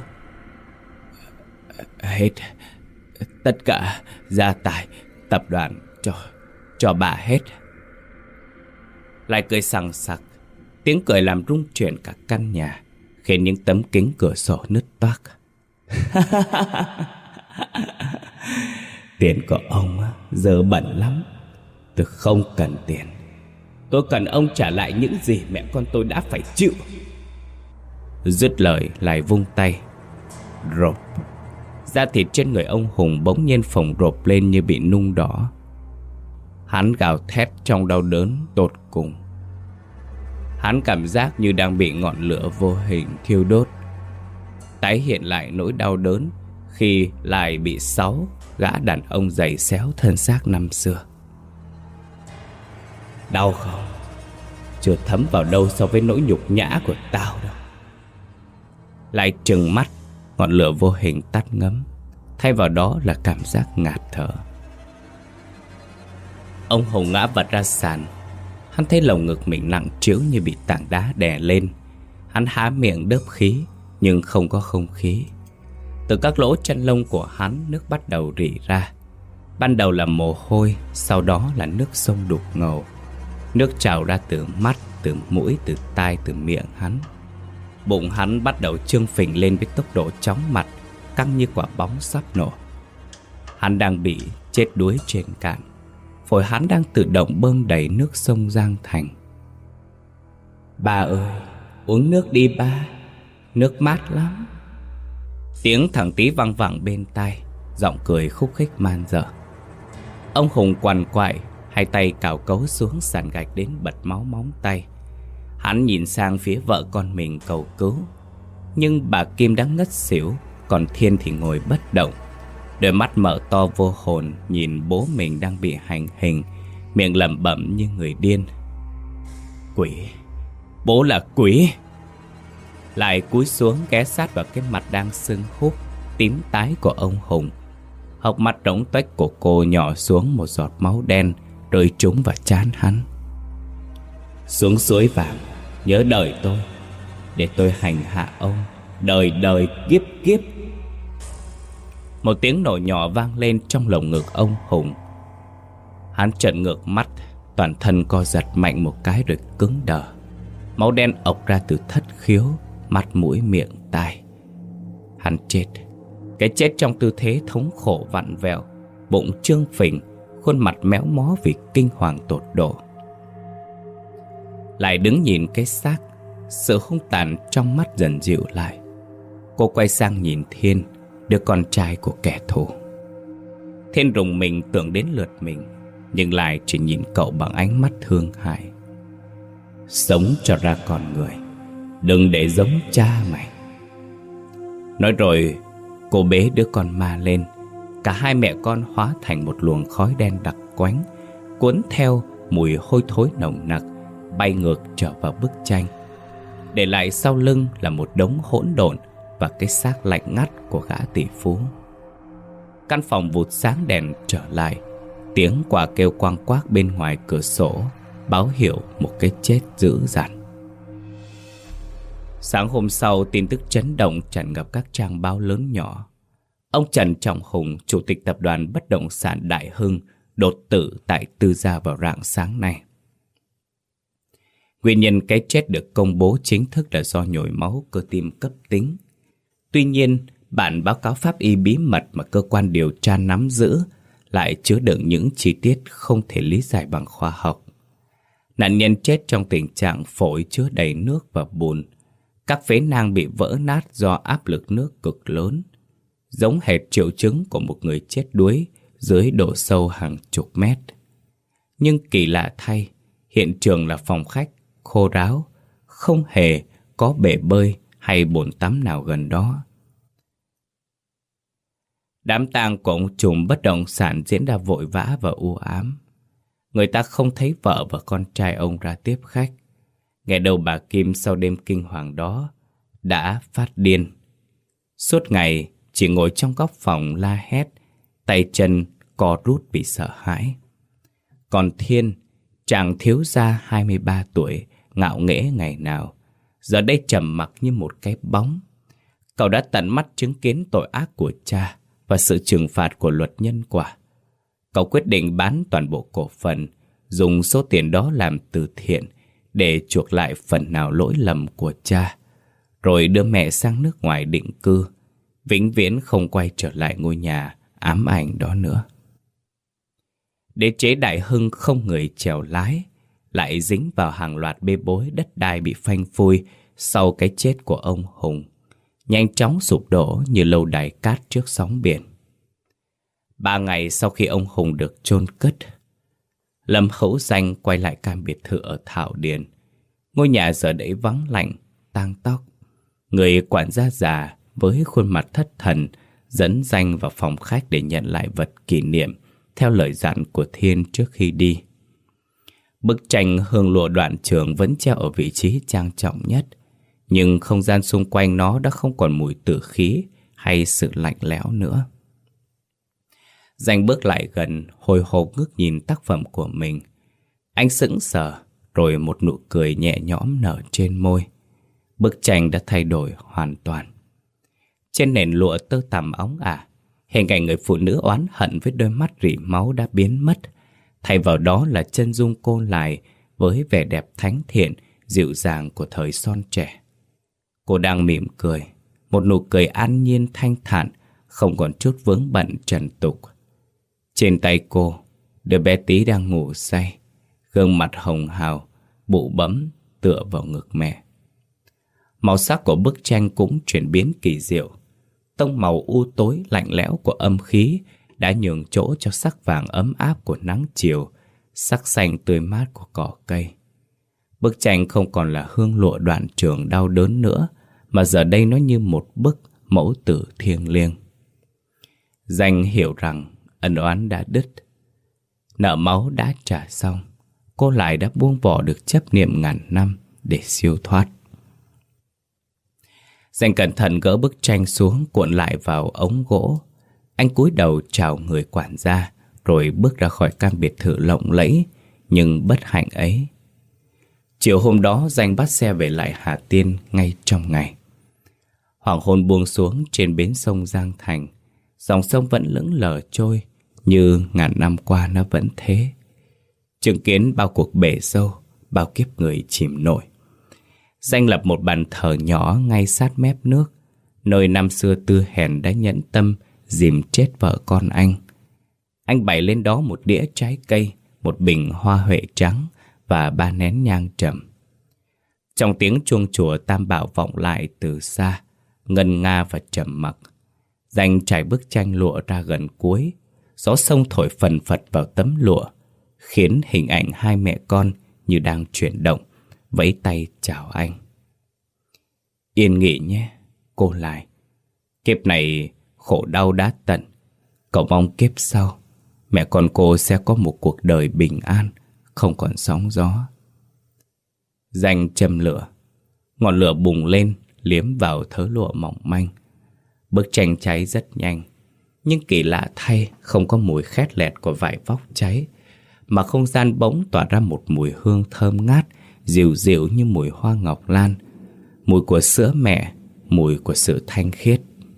A: Hết, tất cả gia tài tập đoàn cho bà hết. Lại cười sằng sặc, tiếng cười làm rung chuyển cả căn nhà, khiến những tấm kính cửa sổ nứt toác. Tiền của ông giờ bẩn lắm. Tôi không cần tiền, tôi cần ông trả lại những gì mẹ con tôi đã phải chịu. Dứt lời lại vung tay, rộp, Da thịt trên người ông Hùng bỗng nhiên phồng rộp lên như bị nung đỏ. Hắn gào thét trong đau đớn tột cùng. Hắn cảm giác như đang bị ngọn lửa vô hình thiêu đốt, tái hiện lại nỗi đau đớn khi lại bị 6 gã đàn ông giày xéo thân xác năm xưa. Đau không? Chưa thấm vào đâu so với nỗi nhục nhã của tao đâu. Lại trừng mắt, ngọn lửa vô hình tắt ngấm, thay vào đó là cảm giác ngạt thở. Ông Hùng ngã vật ra sàn. Hắn thấy lồng ngực mình nặng trĩu như bị tảng đá đè lên. Hắn há miệng đớp khí, nhưng không có không khí. Từ các lỗ chân lông của hắn, nước bắt đầu rỉ ra. Ban đầu là mồ hôi, sau đó là nước sông đục ngầu. Nước trào ra từ mắt, từ mũi, từ tai, từ miệng hắn. Bụng hắn bắt đầu trương phình lên với tốc độ chóng mặt, căng như quả bóng sắp nổ. Hắn đang bị chết đuối trên cạn. Phổi hắn đang tự động bơm đầy nước sông Giang Thành. Ba ơi, uống nước đi ba, nước mát lắm. Tiếng thằng Tí văng vẳng bên tai, giọng cười khúc khích man dợ. Ông Hùng quằn quại, hai tay cào cấu xuống sàn gạch đến bật máu móng tay. Hắn nhìn sang phía vợ con mình cầu cứu, nhưng bà Kim đã ngất xỉu, còn Thiên thì ngồi bất động. Đôi mắt mở to vô hồn nhìn bố mình đang bị hành hình, miệng lẩm bẩm như người điên. Quỷ, bố là quỷ. Lại cúi xuống ghé sát vào cái mặt đang sưng húp, tím tái của ông Hùng. Hốc mắt rỗng tuếch của cô nhỏ xuống một giọt máu đen rơi trúng vào trán hắn. Xuống suối vàng, nhớ đời tôi, để tôi hành hạ ông đời đời kiếp kiếp. Một tiếng nổ nhỏ vang lên trong lồng ngực ông Hùng. Hắn trợn ngược mắt, toàn thân co giật mạnh một cái rồi cứng đờ. Máu đen ộc ra từ thất khiếu, mắt mũi miệng tai. Hắn chết. Cái chết trong tư thế thống khổ vặn vẹo, bụng trương phình, khuôn mặt méo mó vì kinh hoàng tột độ. Lại đứng nhìn cái xác, sự hung tàn trong mắt dần dịu lại. Cô quay sang nhìn Thiên, đứa con trai của kẻ thù. Thiên rùng mình tưởng đến lượt mình, nhưng lại chỉ nhìn cậu bằng ánh mắt thương hại. Sống cho ra con người, đừng để giống cha mày. Nói rồi cô bế đứa con ma lên. Cả hai mẹ con hóa thành một luồng khói đen đặc quánh, cuốn theo mùi hôi thối nồng nặc, bay ngược trở vào bức tranh, để lại sau lưng là một đống hỗn độn và cái xác lạnh ngắt của gã tỷ phú. Căn phòng vụt sáng đèn trở lại. Tiếng quạ kêu quang quác bên ngoài cửa sổ báo hiệu một cái chết dữ dằn. Sáng hôm sau, tin tức chấn động tràn ngập các trang báo lớn nhỏ. Ông Trần Trọng Hùng, chủ tịch tập đoàn bất động sản Đại Hưng, đột tử tại Tư Gia vào rạng sáng nay. Nguyên nhân cái chết được công bố chính thức là do nhồi máu cơ tim cấp tính. Tuy nhiên, bản báo cáo pháp y bí mật mà cơ quan điều tra nắm giữ lại chứa đựng những chi tiết không thể lý giải bằng khoa học. Nạn nhân chết trong tình trạng phổi chứa đầy nước và bùn. Các phế nang bị vỡ nát do áp lực nước cực lớn, giống hệt triệu chứng của một người chết đuối dưới độ sâu hàng chục mét. Nhưng kỳ lạ thay, hiện trường là phòng khách khô ráo, không hề có bể bơi hay bồn tắm nào gần đó. Đám tang của ông trùm bất động sản diễn ra vội vã và u ám. Người ta không thấy vợ và con trai ông ra tiếp khách. Nghe đầu bà Kim sau đêm kinh hoàng đó đã phát điên. Suốt ngày chỉ ngồi trong góc phòng la hét, tay chân co rút vì sợ hãi. Còn Thiên, chàng thiếu gia 23 tuổi, ngạo nghễ ngày nào, giờ đây trầm mặc như một cái bóng. Cậu đã tận mắt chứng kiến tội ác của cha và sự trừng phạt của luật nhân quả. Cậu quyết định bán toàn bộ cổ phần, dùng số tiền đó làm từ thiện để chuộc lại phần nào lỗi lầm của cha, rồi đưa mẹ sang nước ngoài định cư, vĩnh viễn không quay trở lại ngôi nhà ám ảnh đó nữa. Đế chế Đại Hưng không người chèo lái, lại dính vào hàng loạt bê bối đất đai bị phanh phui sau cái chết của ông Hùng. nhanh chóng sụp đổ như lâu đài cát trước sóng biển. 3 ngày sau khi ông Hùng được chôn cất, Lâm Hữu Danh quay lại căn biệt thự ở Thảo Điền. Ngôi nhà giờ đây vắng lạnh, tang tóc. Người quản gia già với khuôn mặt thất thần dẫn Danh vào phòng khách để nhận lại vật kỷ niệm theo lời dặn của Thiên trước khi đi. Bức tranh Hương Lụa Đoạn Trường vẫn treo ở vị trí trang trọng nhất, nhưng không gian xung quanh nó đã không còn mùi tử khí hay sự lạnh lẽo nữa. Danh bước lại gần, hồi hộp ngước nhìn tác phẩm của mình. Anh sững sờ, rồi một nụ cười nhẹ nhõm nở trên môi. Bức tranh đã thay đổi hoàn toàn. Trên nền lụa tơ tằm óng ả, hình ảnh người phụ nữ oán hận với đôi mắt rỉ máu đã biến mất. Thay vào đó là chân dung cô Lài với vẻ đẹp thánh thiện, dịu dàng của thời son trẻ. Cô đang mỉm cười, một nụ cười an nhiên thanh thản, không còn chút vướng bận trần tục. Trên tay cô, đứa bé tí đang ngủ say, gương mặt hồng hào, bụ bẫm tựa vào ngực mẹ. Màu sắc của bức tranh cũng chuyển biến kỳ diệu. Tông màu u tối lạnh lẽo của âm khí đã nhường chỗ cho sắc vàng ấm áp của nắng chiều, sắc xanh tươi mát của cỏ cây. Bức tranh không còn là Hương Lụa Đoạn Trường đau đớn nữa, mà giờ đây nó như một bức mẫu tử thiêng liêng. Danh hiểu rằng ân oán đã đứt, nợ máu đã trả xong. Cô Lài đã buông bỏ được chấp niệm ngàn năm để siêu thoát. Danh cẩn thận gỡ bức tranh xuống, cuộn lại vào ống gỗ. Anh cúi đầu chào người quản gia, rồi bước ra khỏi căn biệt thự lộng lẫy nhưng bất hạnh ấy. Chiều hôm đó, Danh bắt xe về lại Hà Tiên ngay trong ngày. Hoàng hôn buông xuống trên bến sông Giang Thành. Dòng sông vẫn lững lờ trôi, như ngàn năm qua nó vẫn thế. Chứng kiến bao cuộc bể sâu, bao kiếp người chìm nổi. Danh lập một bàn thờ nhỏ ngay sát mép nước, nơi năm xưa Tư Hèn đã nhẫn tâm dìm chết vợ con anh. Anh bày lên đó một đĩa trái cây, một bình hoa huệ trắng và 3 nén nhang trầm. Trong tiếng chuông chùa tam bảo vọng lại từ xa, ngân nga và trầm mặc. Danh trải bức tranh lụa ra gần cuối. Gió sông thổi phần phật vào tấm lụa, khiến hình ảnh hai mẹ con như đang chuyển động, vẫy tay chào anh. Yên nghỉ nhé, cô Lài. Kiếp này khổ đau đã tận. Cậu mong kiếp sau mẹ con cô sẽ có một cuộc đời bình an, không còn sóng gió. Danh châm lửa. Ngọn lửa bùng lên, liếm vào thớ lụa mỏng manh. Bức tranh cháy rất nhanh, nhưng kỳ lạ thay không có mùi khét lẹt của vải vóc cháy, mà không gian bỗng tỏa ra một mùi hương thơm ngát, dịu dịu như mùi hoa ngọc lan. Mùi của sữa mẹ, mùi của sự thanh khiết.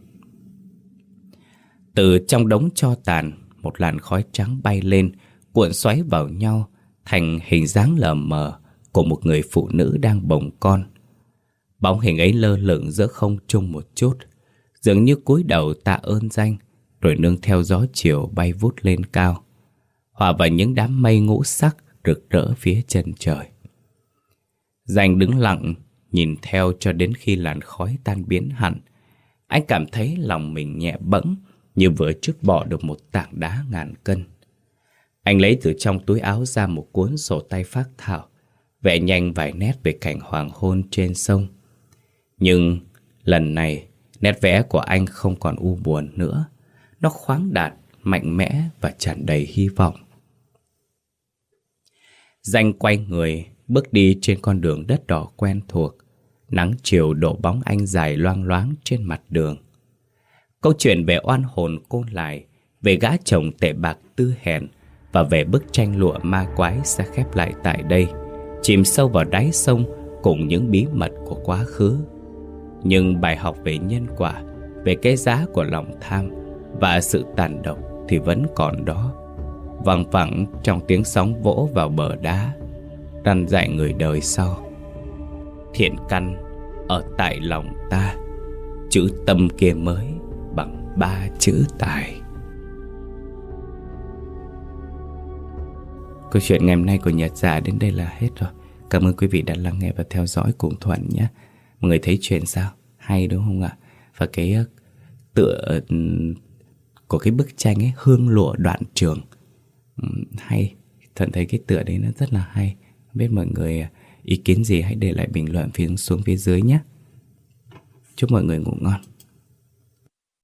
A: Từ trong đống tro tàn, một làn khói trắng bay lên, cuộn xoáy vào nhau thành hình dáng lờ mờ của một người phụ nữ đang bồng con. Bóng hình ấy lơ lửng giữa không trung một chút, dường như cúi đầu tạ ơn Danh, rồi nương theo gió chiều bay vút lên cao, hòa vào những đám mây ngũ sắc rực rỡ phía chân trời. Danh đứng lặng nhìn theo cho đến khi làn khói tan biến hẳn. Anh cảm thấy lòng mình nhẹ bẫng, như vừa trút bỏ được một tảng đá ngàn cân. Anh lấy từ trong túi áo ra một cuốn sổ tay phác thảo, vẽ nhanh vài nét về cảnh hoàng hôn trên sông. Nhưng lần này, nét vẽ của anh không còn u buồn nữa. Nó khoáng đạt, mạnh mẽ và tràn đầy hy vọng. Danh quay người, bước đi trên con đường đất đỏ quen thuộc. Nắng chiều đổ bóng anh dài loang loáng trên mặt đường. Câu chuyện về oan hồn cô Lài, về gã chồng tệ bạc Tư Hèn và về bức tranh lụa ma quái sẽ khép lại tại đây, chìm sâu vào đáy sông cùng những bí mật của quá khứ. Nhưng bài học về nhân quả, về cái giá của lòng tham và sự tàn độc thì vẫn còn đó, văng vẳng trong tiếng sóng vỗ vào bờ đá, răn dạy người đời sau. Thiện căn ở tại lòng ta, chữ tâm kia mới bằng 3 chữ tài. Câu chuyện ngày hôm nay của Nhật Giả đến đây là hết rồi. Cảm ơn quý vị đã lắng nghe và theo dõi cùng Thuận nhé. Mọi người thấy chuyện sao? Hay đúng không ạ? Và cái tựa của cái bức tranh ấy, Hương lụa đoạn trường. Hay, Thuận thấy cái tựa đấy nó rất là hay. Không biết mọi người ý kiến gì hãy để lại bình luận xuống phía dưới nhé. Chúc mọi người ngủ ngon.